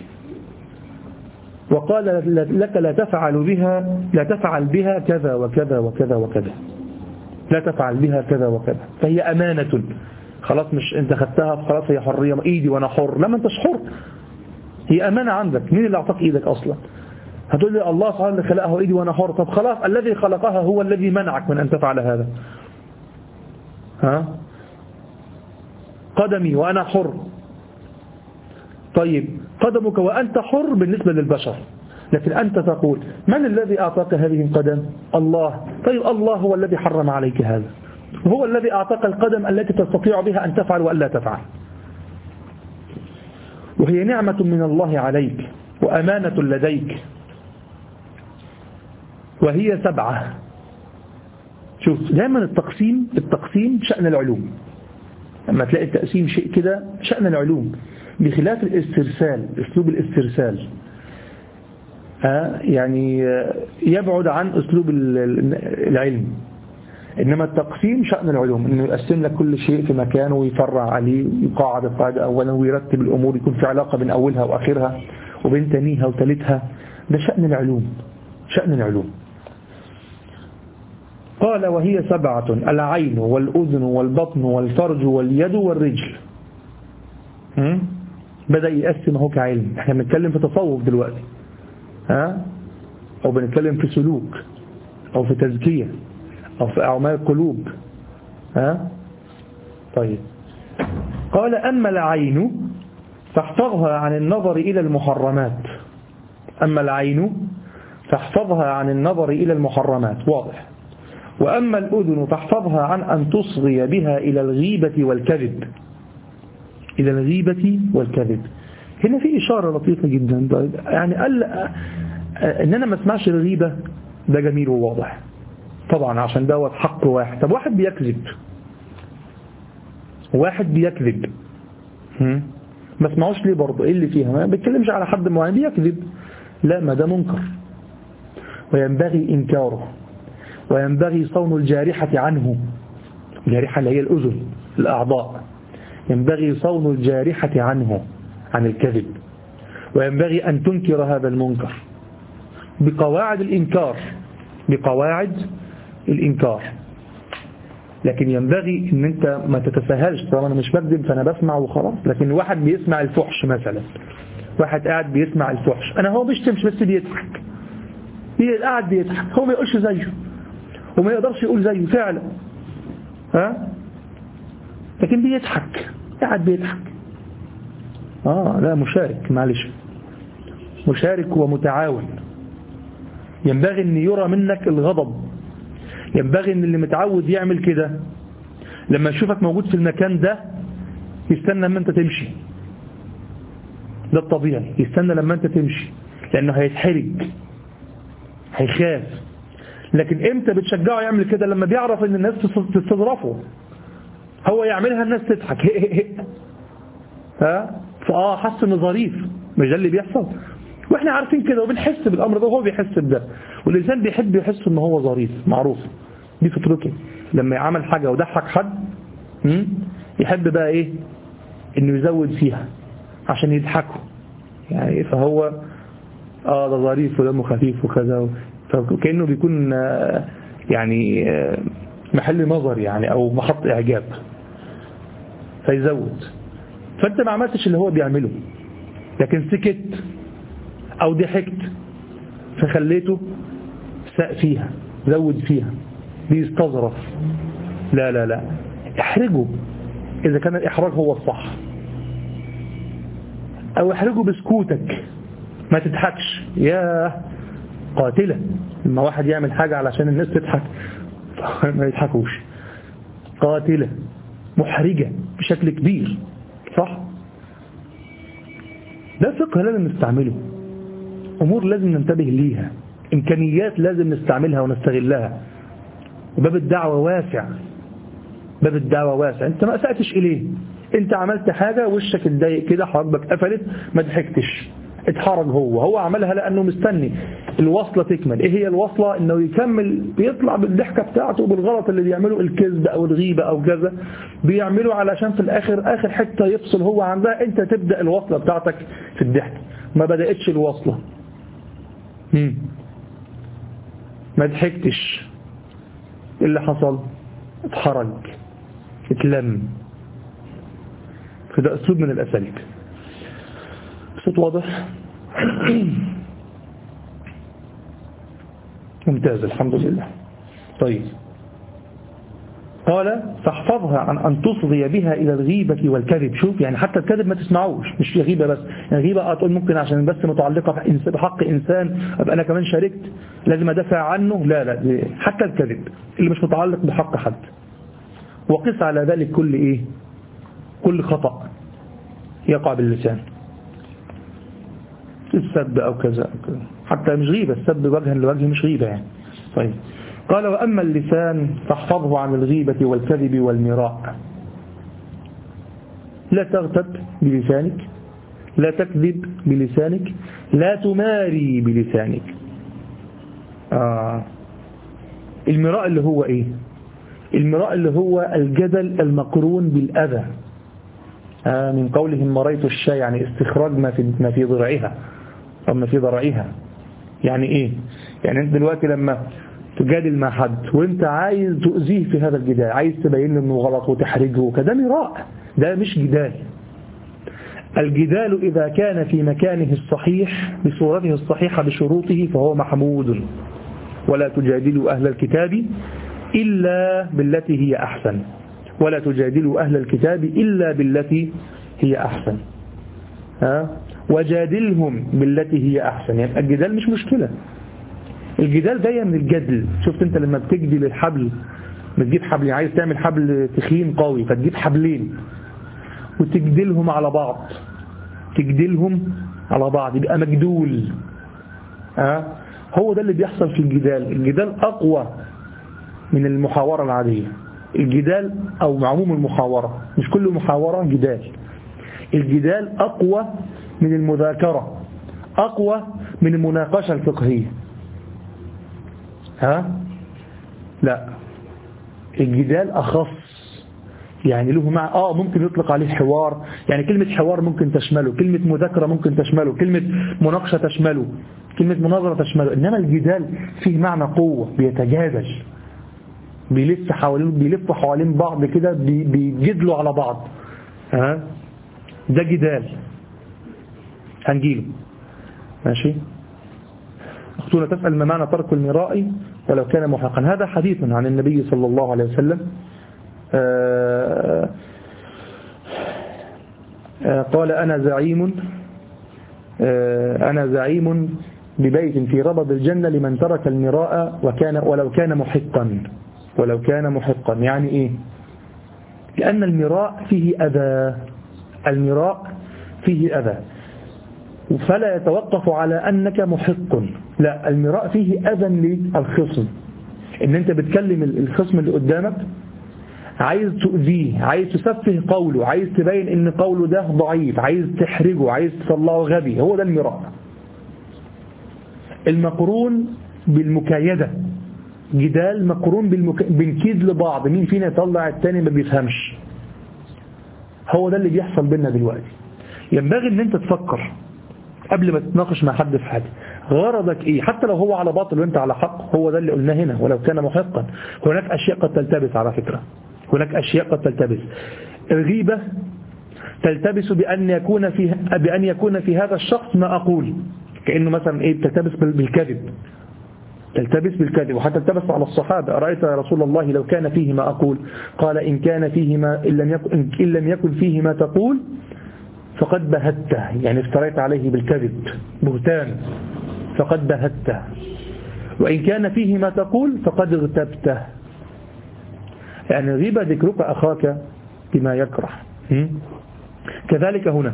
وقال لك لا تفعل بها لا تفعل بها كذا وكذا وكذا وكذا، لا تفعل بها كذا وكذا، فهي أمانة. خلاص مش أنت خدتها خلاص هي حرية، إيدي وأنا حر، لما أنتش حر، هي أمانة عندك. مين اللي أعطاك إيدك أصلا؟ هتقول لي الله سبحانه اللي خلقها إيدي وأنا حر. طب خلاص الذي خلقها هو الذي منعك من أن تفعل هذا. ها؟ قدمي وأنا حر، طيب قدمك وأنت حر بالنسبة للبشر، لكن أنت تقول من الذي أعطاك هذه القدم؟ الله. طيب الله هو الذي حرم عليك هذا، وهو الذي أعطاك القدم التي تستطيع بها أن تفعل وأن لا تفعل. وهي نعمة من الله عليك وأمانة لديك، وهي سبعة. شوف دائما التقسيم التقسيم شأن العلوم، لما تلاقي التقسيم شيء كده شأن العلوم، بخلاف الاسترسال، اسلوب الاسترسال يعني يبعد عن اسلوب العلم. انما التقسيم شأن العلوم، انه يقسم لك كل شيء في مكانه ويفرع عليه، يقاعد القاعدة اولا ويرتب الامور، يكون في علاقة بين اولها واخرها وبين تانيها وثالثها. ده شأن العلوم، شأن العلوم. قال وهي سبعة: العين والأذن والبطن والفرج واليد والرجل. بدأ يقسم اهو كعلم. احنا بنتكلم في تصوف دلوقتي، ها؟ او بنتكلم في سلوك او في تزكية او في اعمال القلوب. ها؟ طيب قال أما العين فاحفظها عن النظر إلى المحرمات. أما العين فاحفظها عن النظر إلى المحرمات، واضح. وأما الأذن فاحفظها عن أن تصغي بها إلى الغيبة والكذب، إلى الغيبة والكذب. هنا في إشارة لطيفة جدا، يعني قال إن أنا ما اسمعش الغيبة، ده جميل وواضح طبعا عشان دوت حق واحد. طب واحد بيكذب، واحد بيكذب ما اسمعوش ليه برضه؟ إيه اللي فيها؟ ما بيتكلمش على حد معين بيكذب، لا، ما ده منكر وينبغي إنكاره، وينبغي صون الجارحة عنه. الجارحة اللي هي الأذن، الأعضاء، ينبغي صون الجارحة عنه، عن الكذب، وينبغي أن تنكر هذا المنكر بقواعد الإنكار، بقواعد الإنكار. لكن ينبغي أن أنت ما تتساهلش، طالما أنا مش بكذب فأنا بسمع وخلاص. لكن واحد بيسمع الفحش مثلا، واحد قاعد بيسمع الفحش، أنا هو بيشتمش بس بيضحك، قاعد بيضحك، هو ما يقولش زيه وما يقدرش يقول زيه فعلا، ها لكن بيضحك، قاعد بيضحك. آه لا مشارك، معلش، مشارك ومتعاون. ينبغي أن يرى منك الغضب، ينبغي أن اللي متعود يعمل كده لما يشوفك موجود في المكان ده يستنى لما أنت تمشي. ده الطبيعي، يستنى لما أنت تمشي لأنه هيتحرج، هيخاف. لكن إمتى بتشجعه يعمل كده؟ لما بيعرف أن الناس تستظرفه، هو يعملها الناس تضحك ها فآه حس إنه ظريف، مش ده اللي بيحصل؟ واحنا عارفين كده وبنحس بالامر ده وهو بيحس بده، والانسان بيحب يحس ان هو ظريف، معروف دي فطرته. لما يعمل حاجه وضحك حد يحب بقى ايه؟ انه يزود فيها عشان يضحكوا يعني، فهو اه ده ظريف ودمه خفيف وكذا، فكأنه بيكون يعني محل نظر يعني او محط اعجاب فيزود. فانت ما عملتش اللي هو بيعمله، لكن سكت او ضحكت فخليته ساء فيها، زود فيها، بيستظرف. لا لا لا احرجه اذا كان الاحراج هو الصح، او احرجه بسكوتك، ما تضحكش. يا قاتلة لما واحد يعمل حاجة علشان الناس تضحك ما يضحكوش، قاتلة محرجة بشكل كبير، صح؟ ده فقه لازم نستعمله، أمور لازم ننتبه ليها، إمكانيات لازم نستعملها ونستغلها. وباب الدعوة واسع، باب الدعوة واسع. أنت ما أسأتش إليه، أنت عملت حاجة وشك اتضايق كده، حواجبك قفلت، ما ضحكتش، اتحرج. هو هو عملها لأنه مستني الوصلة تكمل. إيه هي الوصلة؟ إنه يكمل، بيطلع بالضحكة بتاعته بالغلط اللي بيعمله، الكذب أو الغيبة أو كذا، بيعمله علشان في الآخر آخر حتة يفصل هو عندها، أنت تبدأ الوصلة بتاعتك في الضحك. ما بدأتش الوصلة، مم. ما ضحكتش، إيه اللي حصل؟ اتحرج، اتلم. فده أسلوب من الأساليب. صوت واضح؟ ممتاز الحمد لله. طيب قال فاحفظها عن أن تصغي بها إلى الغيبة والكذب. شوف يعني حتى الكذب ما تسمعوش، مش في غيبة بس، يعني غيبة أقول ممكن عشان بس متعلقة بحق إنسان أبقى أنا كمان شاركت لازم أدافع عنه، لا لا، حتى الكذب اللي مش متعلق بحق حد. وقس على ذلك كل إيه؟ كل خطأ يقع باللسان، السب أو كذا أو كذا، حتى مش غيبة، السب وجها لوجه مش غيبة يعني. طيب قال وأما اللسان فاحفظه عن الغيبة والكذب والمراء. لا تغتب بلسانك، لا تكذب بلسانك، لا تماري بلسانك. آه. المراء اللي هو إيه؟ المراء اللي هو الجدل المقرون بالأذى. آه من قولهم مريت الشاي، يعني استخراج ما في ما في ضرعها أو ما في ضرعها. يعني إيه؟ يعني أنت دلوقتي لما تجادل مع حد وانت عايز تؤذيه في هذا الجدال، عايز تبين له انه غلط وتحرجه وكذا، مراء، ده مش جدال. الجدال إذا كان في مكانه الصحيح بصورته الصحيحة بشروطه فهو محمود. ولا تجادلوا أهل الكتاب إلا بالتي هي أحسن، ولا تجادلوا أهل الكتاب إلا بالتي هي أحسن، ها؟ وجادلهم بالتي هي أحسن. يعني الجدال مش مشكلة، الجدال جاية من الجدل. شفت انت لما بتجدل الحبل، بتجيب حبل، عايز تعمل حبل تخين قوي فتجيب حبلين وتجدلهم على بعض، تجدلهم على بعض يبقى مجدول. ها؟ هو ده اللي بيحصل في الجدال. الجدال أقوى من المحاورة العادية. الجدال أو عموم المحاورة، مش كل محاورة جدال. الجدال أقوى من المذاكرة، أقوى من المناقشة الفقهية. ها؟ لا، الجدال أخص، يعني له مع آه ممكن يطلق عليه حوار، يعني كلمة حوار ممكن تشمله، كلمة مذاكرة ممكن تشمله، كلمة مناقشة تشمله، كلمة مناظرة تشمله. إنما الجدال فيه معنى قوة، بيتجادل، بيلف حوالين بيلفوا حوالين بعض كده، بيجدلوا على بعض. ها؟ ده جدال. هنجيله ماشي. أختنا تسأل ما معنى ترك المراء ولو كان محقا. هذا حديث عن النبي صلى الله عليه وسلم. آآ آآ قال أنا زعيم أنا زعيم ببيت في ربض الجنة لمن ترك المراء وكان ولو كان محقا. ولو كان محقا يعني إيه؟ لأن المراء فيه أذى. المراء فيه أذى فلا يتوقف على أنك محق، لا، المراء فيه أذى للخصم. إن أنت بتكلم الخصم اللي قدامك، عايز تؤذيه، عايز تسفه قوله، عايز تبين إن قوله ده ضعيف، عايز تحرجه، عايز تطلعه غبي. هو ده المراء المقرون بالمكايدة. جدال مقرون بالمك... بالكيد لبعض، مين فينا يطلع التاني ما بيفهمش. هو ده اللي بيحصل بيننا دلوقتي. ينبغي ان انت تفكر قبل ما تتناقش مع حد في حاجه، غرضك ايه؟ حتى لو هو على باطل وانت على حق. هو ده اللي قلناه هنا، ولو كان محقا. هناك اشياء قد تلتبس على فكره، هناك اشياء قد تلتبس. الغيبه تلتبس بان يكون في بان يكون في هذا الشخص ما اقول، كانه مثلا ايه، تلتبس بالكذب، تلتبس بالكذب. وحتى التبس على الصحابة، أرأيت يا رسول الله لو كان فيه ما أقول؟ قال إن كان فيه ما إن لم يكن, إن لم يكن فيه ما تقول فقد بهته، يعني افتريت عليه بالكذب، بهتان، فقد بهته. وإن كان فيه ما تقول فقد اغتبته. يعني غيبة ذكرك أخاك بما يكره. كذلك هنا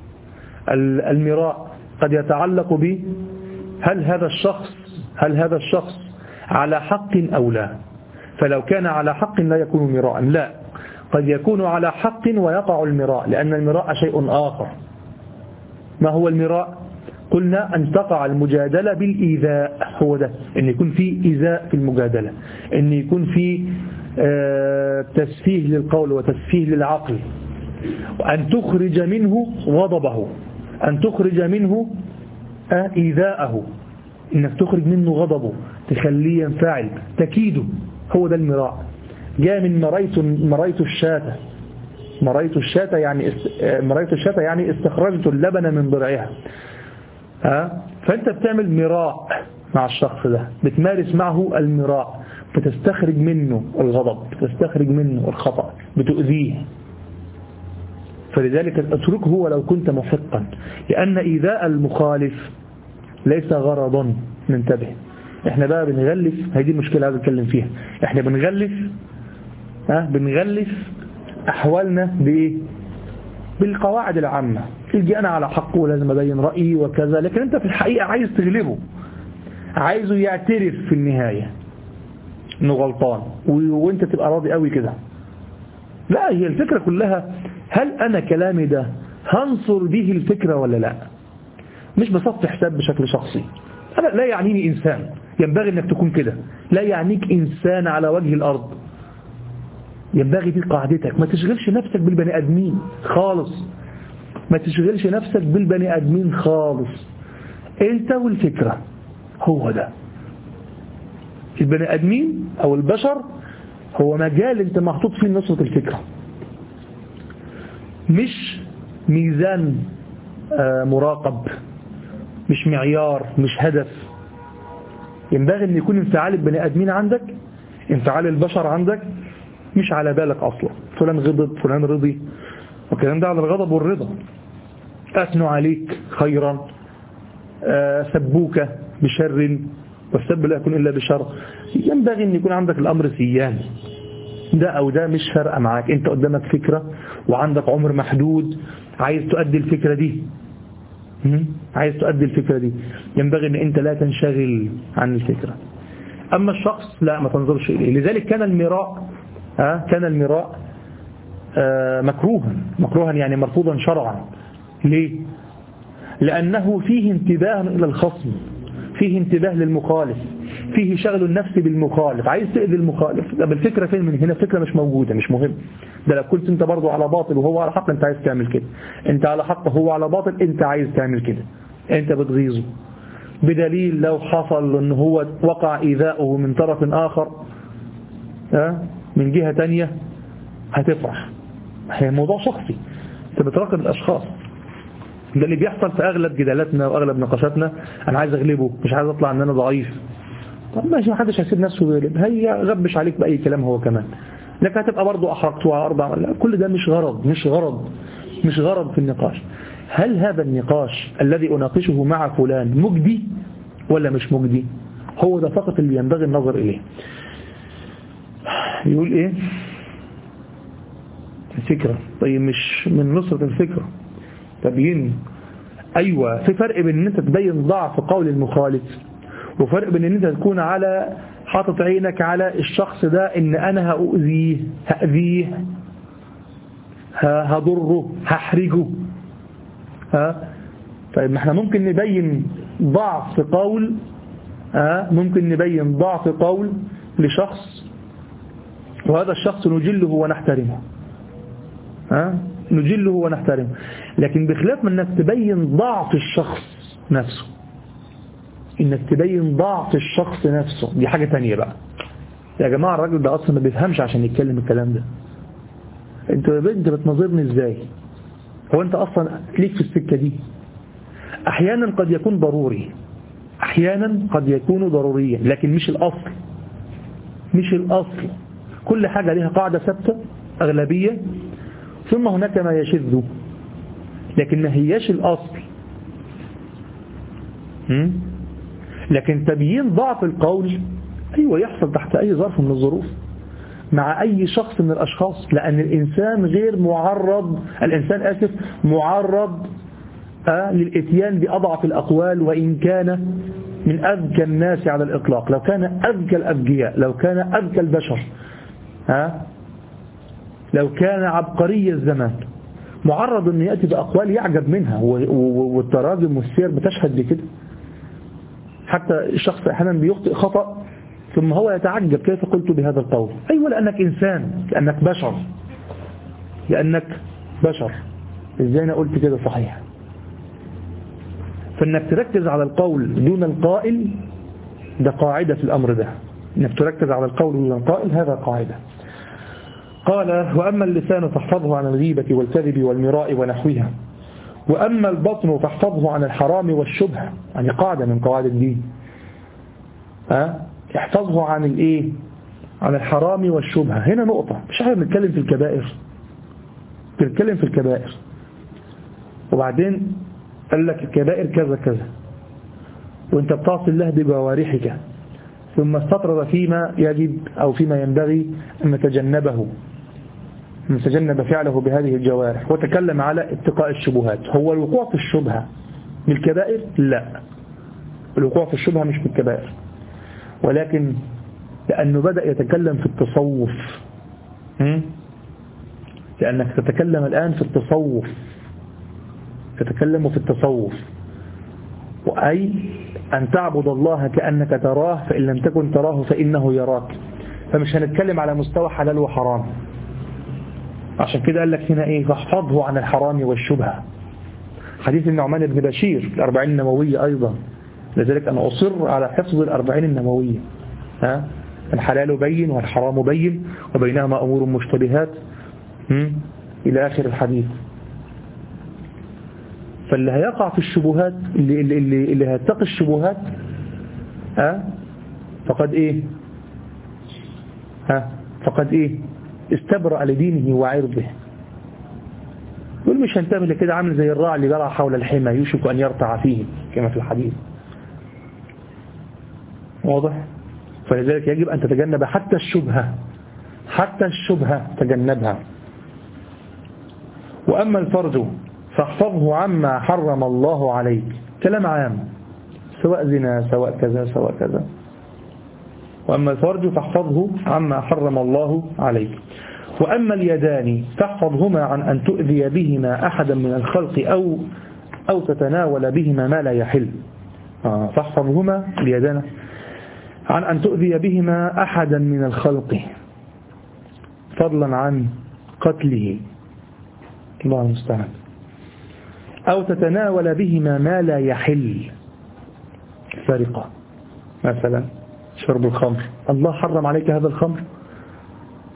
المراء قد يتعلق ب هل هذا الشخص هل هذا الشخص على حق أو لا. فلو كان على حق لا يكون مراء، لا، قد يكون على حق ويقع المراء، لأن المراء شيء آخر. ما هو المراء؟ قلنا أن تقع المجادلة بالإيذاء. هو ده، أن يكون في إيذاء في المجادلة، أن يكون في تسفيه للقول وتسفيه للعقل، وأن تخرج منه غضبه، أن تخرج منه إيذاءه، إنك تخرج منه غضبه، تخليه ينفعل، تكيده. هو ده المراء. جاء من مريت مريت الشاة. مريت الشاة يعني مريت الشاة يعني استخرجت اللبن من ضرعها. ها؟ فأنت بتعمل مراء مع الشخص ده، بتمارس معه المراء، بتستخرج منه الغضب، بتستخرج منه الخطأ، بتؤذيه. فلذلك اتركه ولو كنت محقا، لأن إيذاء المخالف ليس غرضا. ننتبه، احنا بقى بنغلف، هذه المشكلة عايز اتكلم فيها. احنا بنغلف ها بنغلف احوالنا بايه؟ بالقواعد العامة. تيجي انا على حقه ولازم ابين رأيي وكذا، لكن انت في الحقيقة عايز تغلبه، عايزه يعترف في النهاية انه غلطان وانت تبقى راضي قوي كده. لا، هي الفكرة كلها هل انا كلامي ده هنصر به الفكرة ولا لا؟ مش بصف حساب بشكل شخصي. أنا لا يعنيني إنسان، ينبغي أنك تكون كده. لا يعنيك إنسان على وجه الأرض. ينبغي دي قاعدتك، ما تشغلش نفسك بالبني أدمين خالص، ما تشغلش نفسك بالبني أدمين خالص. أنت والفكرة، هو ده. البني أدمين أو البشر هو مجال أنت محطوط فيه نصرة الفكرة، مش ميزان مراقب، مش معيار، مش هدف. ينبغي أن يكون انفعال البني آدمين عندك، انفعال البشر عندك مش على بالك أصلا. فلان غضب، فلان رضي، والكلام ده على الغضب والرضا. أثنوا عليك خيرا، سبوك بشر، والسب لا يكون إلا بشر. ينبغي أن يكون عندك الأمر سيان، ده أو ده مش فارقة معاك. أنت قدامك فكرة وعندك عمر محدود، عايز تؤدي الفكرة دي، عايز تؤدي الفكرة دي، ينبغي أن أنت لا تنشغل عن الفكرة. أما الشخص لا، ما تنظرش إليه. لذلك كان المراء آه كان المراء آه مكروها مكروها يعني مرفوضا شرعا. ليه؟ لأنه فيه انتباه إلى الخصم، فيه انتباه للمخالف، فيه شغل النفس بالمخالف، عايز تأذي المخالف. طب الفكرة فين من هنا؟ الفكرة مش موجودة، مش مهم. ده لو كنت انت برضو على باطل وهو على حق انت عايز تعمل كده، انت على حق وهو على باطل انت عايز تعمل كده، انت بتغيظه. بدليل لو حصل ان هو وقع إيذاؤه من طرف آخر ها من جهة تانية هتفرح. هي موضوع شخصي، انت بتراقب الأشخاص. ده اللي بيحصل في أغلب جدالاتنا وأغلب نقاشاتنا. أنا عايز أغلبه، مش عايز أطلع أن أنا ضعيف. طب ماشي، ما حدش هيسيب نفسه يغلب، هي غبش عليك بأي كلام هو كمان، لك هتبقى برضه أحرقته على أربع. لا، كل ده مش غرض مش غرض مش غرض في النقاش. هل هذا النقاش الذي أناقشه مع فلان مجدي ولا مش مجدي؟ هو ده فقط اللي ينبغي النظر إليه. يقول إيه الفكرة؟ طيب مش من نصرة الفكرة تبين. أيوة، في فرق بين أن أنت تبين ضعف قول المخالف، وفرق بين أن أنت تكون على حاطط عينك على الشخص ده إن أنا هأذيه هأذيه هضره هحرجه. ها طيب، ما احنا ممكن نبين ضعف قول ها ممكن نبين ضعف قول لشخص، وهذا الشخص نجله ونحترمه. ها نجله ونحترمه، لكن بخلاف من انك تبين ضعف الشخص نفسه، انك تبين ضعف الشخص نفسه دي حاجة تانية بقى. يا جماعة الراجل ده اصلا ما بيفهمش عشان يتكلم الكلام ده. انت انت بتنظرني ازاي؟ هو انت اصلا ليك في السكة دي؟ احيانا قد يكون ضروري، احيانا قد يكون ضروريا، لكن مش الاصل مش الاصل. كل حاجة لها قاعدة ثابتة اغلبية، ثم هناك ما يشذ، لكن ما هياش الاصل. لكن تبيين ضعف القول ايوه يحصل تحت اي ظرف من الظروف مع أي شخص من الأشخاص، لأن الإنسان غير معرض الإنسان آسف معرض آه للإتيان بأضعف الأقوال، وإن كان من أذكى الناس على الإطلاق، لو كان أذكى الأذكياء، لو كان أذكى البشر، آه لو كان عبقري الزمان، معرض أن يأتي بأقوال يعجب منها، والتراجم والسير بتشهد بكده. حتى الشخص أحيانا بيخطئ خطأ ثم هو يتعجب كيف قلت بهذا القول. أيوة، لأنك إنسان، لأنك بشر لأنك بشر إزاي أنا قلت كده صحيح؟ فإنك تركز على القول دون القائل ده قاعدة في الأمر ده، إنك تركز على القول دون القائل هذا قاعدة. قال: وأما اللسان فاحفظه عن الغيبة والكذب والمراء ونحوها، وأما البطن فاحفظه عن الحرام والشبهة. يعني قاعدة من قواعد الدين، ها احفظه عن الايه؟ عن الحرام والشبهة. هنا نقطة، مش احنا بنتكلم في الكبائر، بنتكلم في الكبائر، وبعدين قال لك الكبائر كذا كذا، وانت بتعصي الله بجوارحك، ثم استطرد فيما يجب أو فيما ينبغي أن نتجنبه، أن نتجنب فعله بهذه الجوارح، وتكلم على اتقاء الشبهات. هو الوقوع في الشبهة من الكبائر؟ لا، الوقوع في الشبهة مش من الكبائر، ولكن لأنه بدأ يتكلم في التصوف. لأنك تتكلم الآن في التصوف، تتكلم في التصوف، وأي أن تعبد الله كأنك تراه، فإن لم تكن تراه فإنه يراك. فمش هنتكلم على مستوى حلال وحرام. عشان كده قال لك هنا إيه؟ فاحفظه عن الحرام والشبهة. حديث النعمان بن بشير الأربعين النووية أيضا، لذلك أنا أصر على حفظ الأربعين النووية. ها؟ الحلال بين والحرام بين وبينهما أمور مشتبهات إلى آخر الحديث. فاللي هيقع في الشبهات، اللي, اللي, اللي, اللي هيتقي الشبهات ها؟ فقد إيه ها؟ فقد إيه استبرأ لدينه وعرضه. يقول مش هنتبه لكده، عامل زي الراعي اللي يرعى حول الحمى يوشك أن يرتع فيه كما في الحديث. واضح؟ فلذلك يجب أن تتجنب حتى الشبهة، حتى الشبهة تجنبها. وأما الفرج فاحفظه عما حرم الله عليك. كلام عام، سواء زنا سواء كذا سواء كذا. وأما الفرج فاحفظه عما حرم الله عليك. وأما اليدان فاحفظهما عن أن تؤذي بهما أحدا من الخلق أو أو تتناول بهما ما لا يحل. آه فاحفظهما اليدان عن أن تؤذي بهما أحدا من الخلق، فضلا عن قتله، الله المستعان، أو تتناول بهما ما لا يحل، سرقة مثلا، شرب الخمر. الله حرم عليك هذا الخمر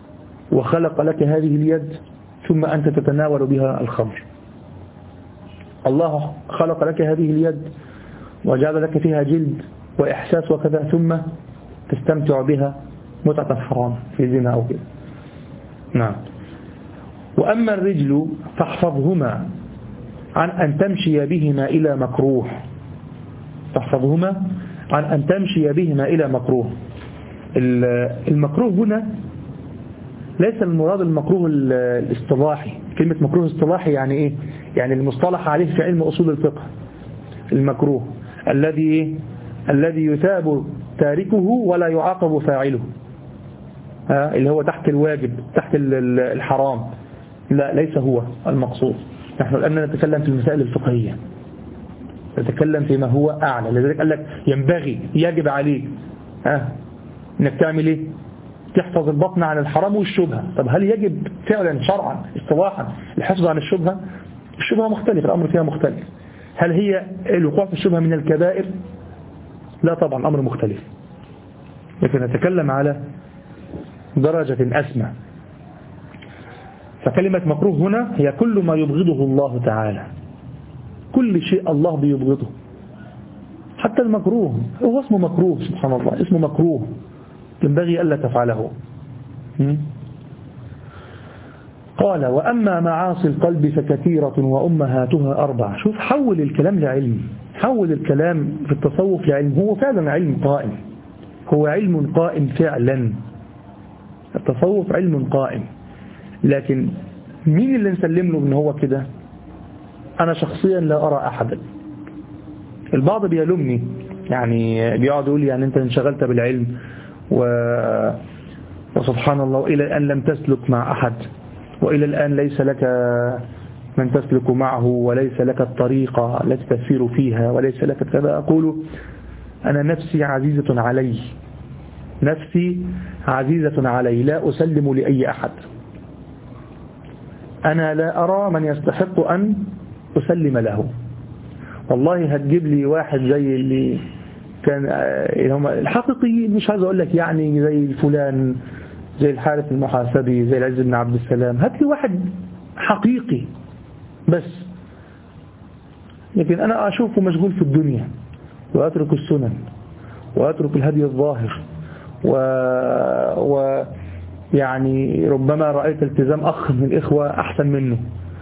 وخلق لك هذه اليد، ثم أنت تتناول بها الخمر. الله خلق لك هذه اليد وجعل لك فيها جلد وإحساس وكذا، ثم تستمتع بها متعة حرام في زنا أو كذا. نعم. وأما الرجل فاحفظهما عن أن تمشي بهما إلى مكروه، تحفظهما عن أن تمشي بهما إلى مكروه. المكروه هنا ليس المراد المكروه الاصطلاحي. كلمة مكروه اصطلاحي يعني إيه؟ يعني المصطلح عليه في علم أصول الفقه. المكروه الذي الذي يثاب تاركه ولا يعاقب فاعله، ها اللي هو تحت الواجب تحت الحرام، لا ليس هو المقصود. نحن الآن نتكلم في المسائل الفقهية، نتكلم فيما هو أعلى. لذلك قال لك ينبغي يجب عليك ها انك تعمل ايه؟ تحفظ البطن عن الحرام والشبهة. طب هل يجب فعلا شرعا اصطلاحا الحفظ عن الشبهة؟ الشبهة مختلف، الأمر فيها مختلف. هل هي الوقوع في الشبهة من الكبائر؟ لا طبعا، الأمر مختلف. لكن نتكلم على درجة أسمى. فكلمة مكروه هنا هي كل ما يبغضه الله تعالى، كل شيء الله بيبغضه، حتى المكروه هو اسمه مكروه. سبحان الله، اسمه مكروه ينبغي ألا تفعله. قال وأما معاصي القلب فكثيرة وأمهاتها أربع. شوف، حول الكلام لعلم، حول الكلام في التصوف لعلم. هو فعلا علم قائم، هو علم قائم فعلا. التصوف علم قائم، لكن مين اللي نسلم له ان هو كده؟ أنا شخصيا لا أرى أحدا. البعض بيلومني، يعني بيقعد يقول يعني أنت انشغلت بالعلم و... وسبحان الله إلى الآن لم تسلك مع أحد، وإلى الآن ليس لك من تسلك معه، وليس لك الطريقة التي تسير فيها، وليس لك كذا. أقول أنا نفسي عزيزة علي، نفسي عزيزة علي، لا أسلم لأي أحد. أنا لا أرى من يستحق أن أسلم له. والله هتجيب لي واحد زي اللي كان هم الحقيقيين، مش عايز أقول لك يعني زي فلان، زي الحارث المحاسبي، زي العز بن عبد السلام، هات لي واحد حقيقي بس. لكن أنا أشوفه مشغول في الدنيا، وأترك السنن، وأترك الهدي الظاهر، و... و يعني ربما رأيت التزام أخ من الإخوة أحسن منه،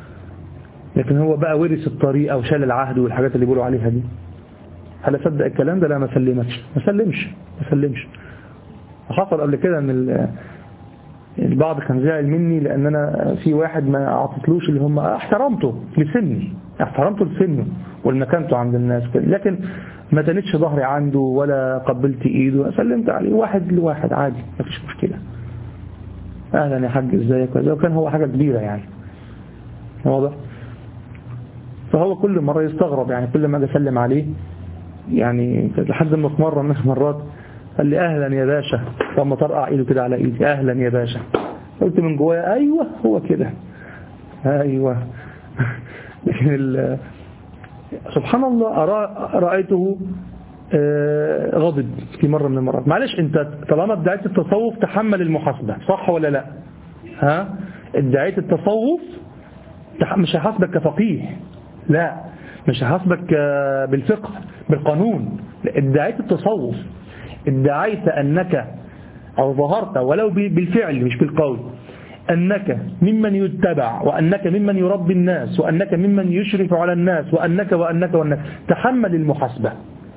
لكن هو بقى ورث الطريقة وشال العهد والحاجات اللي بيقولوا عليها دي. هل أصدق الكلام ده؟ لا، ما سلمتش ما سلمش ما سلمش حصل قبل كده ان البعض كان زعل مني لأن أنا في واحد ما أعطيتلوش اللي هم احترمته لسني، احترمته لسنه والمكانته عند الناس، لكن ما تنتش ظهري عنده ولا قبلت إيده، سلمت عليه واحد لواحد عادي، ما فيش مشكلة. أهلا يا حاج ازيك، وكان هو حاجة كبيرة يعني، واضح. فهو كل مرة يستغرب، يعني كل ما أجي أسلم عليه، يعني لحد ما في مرة من المرات قال لي أهلا يا باشا، لما طرقع إيده كده على إيدي، أهلا يا باشا. قلت من جوايا أيوة هو كده، أيوة. لكن سبحان الله رأيته غضب في مرة من المرات. معلش، أنت طالما ادعيت التصوف تحمل المحاسبة، صح ولا لا؟ ها، ادعيت التصوف مش هحاسبك كفقيه، لا، مش هحاسبك بالفقه بالقانون، ادعيت التصوف، ادعيت أنك أو ظهرت ولو بالفعل مش بالقول أنك ممن يتبع، وأنك ممن يربي الناس، وأنك ممن يشرف على الناس، وأنك وأنك وأنك تحمل المحاسبة.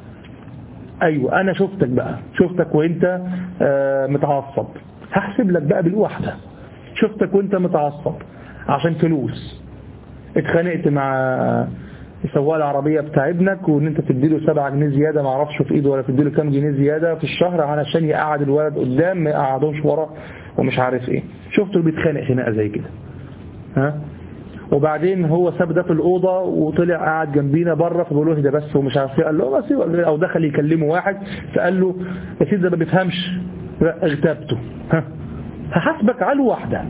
أيوة، أنا شفتك بقى، شفتك وإنت متعصب، هحسب لك بقى بالوحدة. شفتك وإنت متعصب عشان فلوس، اتخانقت مع سواق العربية بتاع ابنك، وان انت تديله سبعة جنيه زيادة ما اعرفش في ايده، ولا تديله كام جنيه زيادة في الشهر علشان يقعد الولد قدام ما يقعدوش ورا ومش عارف ايه. شفته بيتخانق خناقه زي كده، ها، وبعدين هو ساب ده في الأوضة وطلع قاعد جنبينا بره، فبقول له ده بس ومش عارف ايه، قال له بس، او دخل يكلمه واحد فقال له يا سيدي ده ما بيفهمش، اغتابته، ها، هحاسبك على واحدة.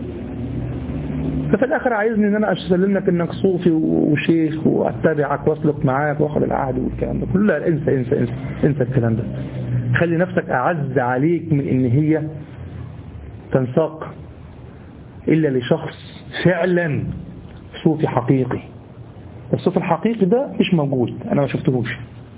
ففي الآخر عايزني ان انا اسلم لك انك صوفي وشيخ واتبعك واسلك معاك واخد العهد والكلام ده كله. لا، انسى انسى انسى انسى الكلام ده. خلي نفسك اعز عليك من ان هي تنساق الا لشخص فعلا صوفي حقيقي. الصوفي الحقيقي ده مش موجود، أنا ما شفتهوش.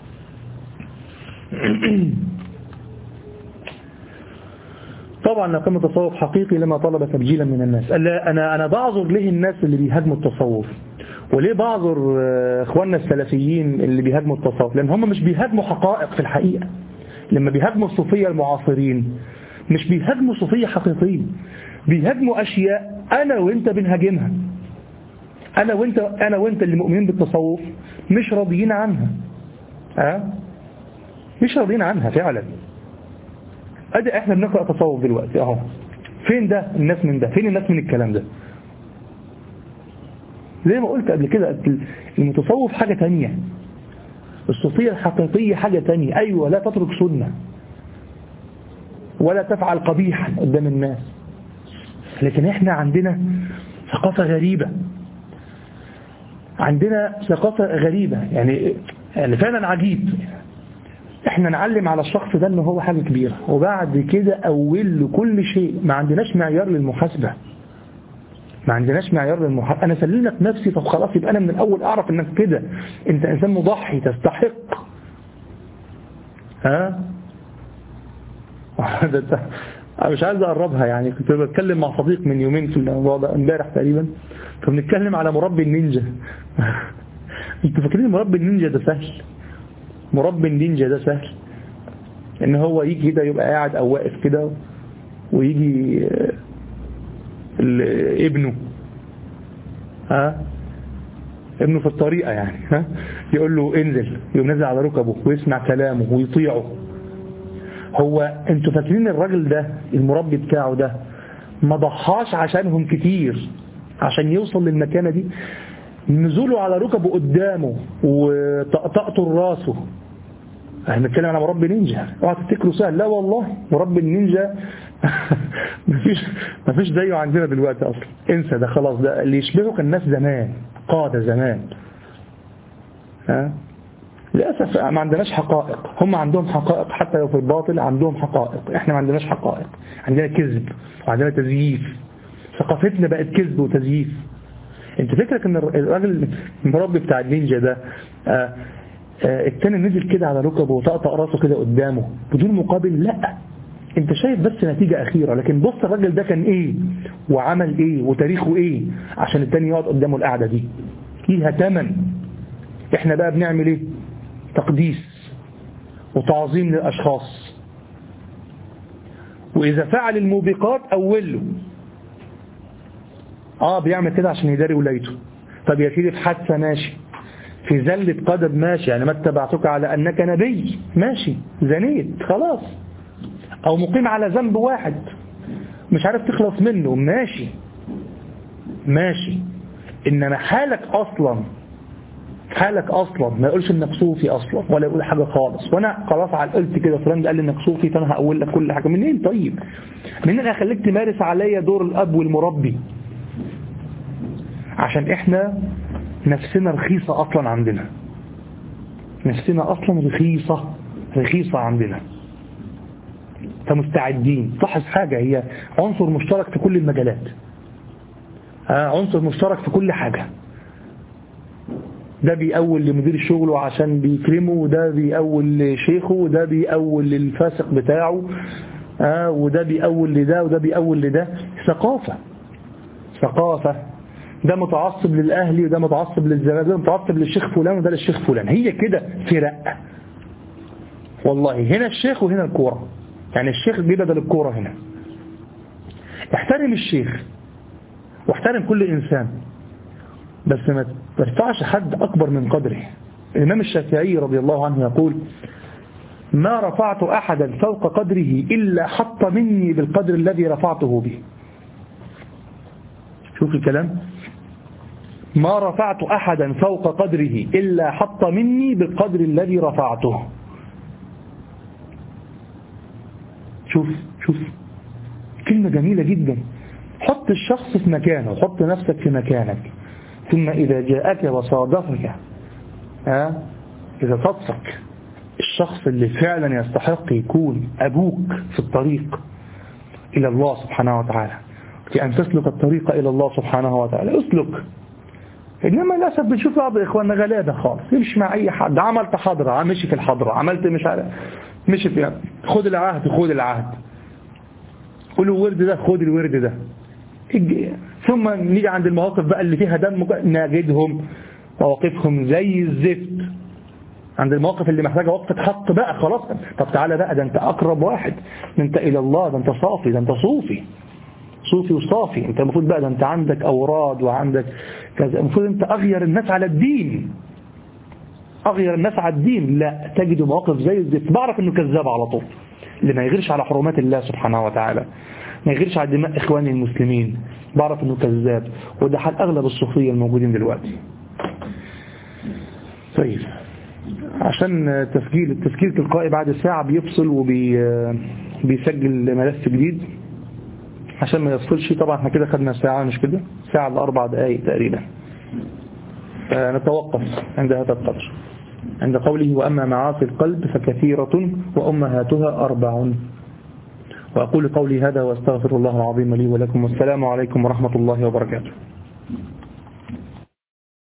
طبعا لو كان تصوف حقيقي لما طلب تبجيلا من الناس. أنا أنا بعذر ليه الناس اللي بيهاجموا التصوف، وليه بعذر اخواننا السلفيين اللي بيهاجموا التصوف، لأن هم مش بيهاجموا حقائق في الحقيقة. لما بيهاجموا الصوفية المعاصرين مش بيهاجموا صوفية حقيقيين، بيهاجموا أشياء أنا وإنت بنهاجمها. أنا وإنت أنا وإنت اللي مؤمنين بالتصوف مش راضيين عنها، أه؟ مش راضيين عنها فعلا. أدي إحنا بنقرأ تصوف دلوقتي أهو، فين ده الناس من ده؟ فين الناس من الكلام ده؟ زي ما قلت قبل كده، المتصوف حاجة تانية، الصوفية الحقيقية حاجة تانية. أيوة، لا تترك سنة ولا تفعل قبيحا قدام الناس، لكن احنا عندنا ثقافة غريبة، عندنا ثقافة غريبة يعني يعني فعلا عجيب. احنا نعلم على الشخص ده انه هو حاجة كبيرة، وبعد كده اول له كل شيء. ما عندناش معيار للمحاسبة، ما عندناش معيار للمحاسبة. انا سلمت نفسي، طب خلاص يبقى انا من الاول اعرف انك كده انت انسان مضحي تستحق. ها انا مش عايز اقربها يعني. كنت بتكلم مع صديق من يومين في الموضوع ده، امبارح تقريبا، فبنتكلم على مربي النينجا. انتوا فاكرين مربي النينجا ده سهل؟ مربي النينجا ده سهل ان هو يجي كده يبقى قاعد او واقف كده، ويجي ابنه ها ابنه في الطريقة يعني ها يقول له انزل، يقوم نزل على ركبه ويسمع كلامه ويطيعه. هو انتوا فاكرين الراجل ده المربي بتاعه ده ما ضحاش عشانهم كتير عشان يوصل للمكانة دي؟ نزوله على ركبه قدامه وطقطقته راسه. احنا بنتكلم على مربي نينجا، اوعى تفتكروا سهل، لا والله. مربي النينجا مفيش مفيش زيه عندنا دلوقتي اصلا، انسى ده خلاص. ده اللي يشبهه كان الناس زمان، قادة زمان. ها للاسف ما عندناش حقائق. هم عندهم حقائق حتى لو في الباطل، عندهم حقائق. احنا ما عندناش حقائق، عندنا كذب وعندنا تزييف. ثقافتنا بقت كذب وتزييف. انت فكرك ان الراجل المربي بتاع النينجا ده آآ آآ التاني نزل كده على ركبه وطقطق راسه كده قدامه بدون مقابل؟ لا، انت شايف بس نتيجة اخيرة، لكن بص الراجل ده كان ايه وعمل ايه وتاريخه ايه عشان التاني يقعد قدامه القعدة دي. ليها تمن. احنا بقى بنعمل ايه؟ تقديس وتعظيم للاشخاص، واذا فعل الموبقات اوله اه بيعمل كده عشان يداري ولايته. طب يا سيدي في حادثة ماشي، في زلة قدم ماشي، يعني ما اتبعتك على انك نبي ماشي، زنيت خلاص، او مقيم على ذنب واحد مش عارف تخلص منه ماشي ماشي. انما حالك اصلا حالك اصلا ما يقولش انك صوفي اصلا ولا يقول حاجة خالص، وانا خلاص عقلت كده فلان قال لي انك صوفي فانا هقول لك كل حاجة. منين طيب؟ منين انا اخليك تمارس عليا دور الاب والمربي؟ عشان احنا نفسنا رخيصة اصلا عندنا، نفسنا اصلا رخيصة رخيصة عندنا. فمستعدين. لاحظ حاجة، هي عنصر مشترك في كل المجالات، آه عنصر مشترك في كل حاجة. ده بيأول لمدير الشغل عشان بيكرمه، وده بيأول لشيخه، وده بيأول للفاسق بتاعه، آه وده بيأول لده وده بيأول لده. ثقافة ثقافة ده متعصب للأهلي وده متعصب للزمان، ده متعصب للشيخ فلان وده للشيخ فلان. هي كده فرق والله. هنا الشيخ وهنا الكورة، يعني الشيخ دي بدل الكورة هنا. احترم الشيخ واحترم كل إنسان، بس ما ترفعش حد أكبر من قدره. الإمام الشافعي رضي الله عنه يقول: ما رفعت أحدا فوق قدره إلا حط مني بالقدر الذي رفعته به. شوف الكلام، ما رفعت أحدا فوق قدره إلا حط مني بالقدر الذي رفعته. شوف شوف كلمة جميلة جدا. حط الشخص في مكانه، حط نفسك في مكانك، ثم إذا جاءك وصادفك ها إذا صدفك الشخص اللي فعلا يستحق يكون أبوك في الطريق إلى الله سبحانه وتعالى، في أن تسلك الطريق إلى الله سبحانه وتعالى، اسلك إنما للأسف بنشوف بعض إخواننا غلابة خالص، يمشي مع أي حد، عملت حضرة مشي في الحضرة، عملت مش عارف مشي في، خد العهد خد العهد، قولوا الورد ده خد الورد ده. ثم نيجي عند المواقف بقى اللي فيها دم نجدهم مواقفهم زي الزفت. عند المواقف اللي محتاجة وقفة حق بقى خلاص، طب تعالى بقى، ده انت أقرب واحد، ده انت إلى الله، ده انت صافي، ده انت صوفي صوفي وصافي، انت المفروض بقى ده انت عندك أوراد وعندك كذا، المفروض انت أغير الناس على الدين، أغير الناس على الدين. لا، تجد مواقف زي الزفت. بعرف انه كذاب على طول، اللي ما يغيرش على حرمات الله سبحانه وتعالى، ما يغيرش على دماء إخواني المسلمين، بعرف انه كذاب. وده حال أغلب الصوفية الموجودين دلوقتي. طيب، عشان تسجيل التسجيل تلقائي بعد ساعة بيفصل وبيسجل ملف جديد عشان ما يفصلش. طبعا احنا كده خدنا ساعة، مش كده؟ ساعة لأربع دقائق تقريبا. نتوقف عند هذا القدر، عند قوله وأما معاصي القلب فكثيرة وأمهاتها أربع. وأقول قولي هذا وأستغفر الله العظيم لي ولكم، والسلام عليكم ورحمة الله وبركاته.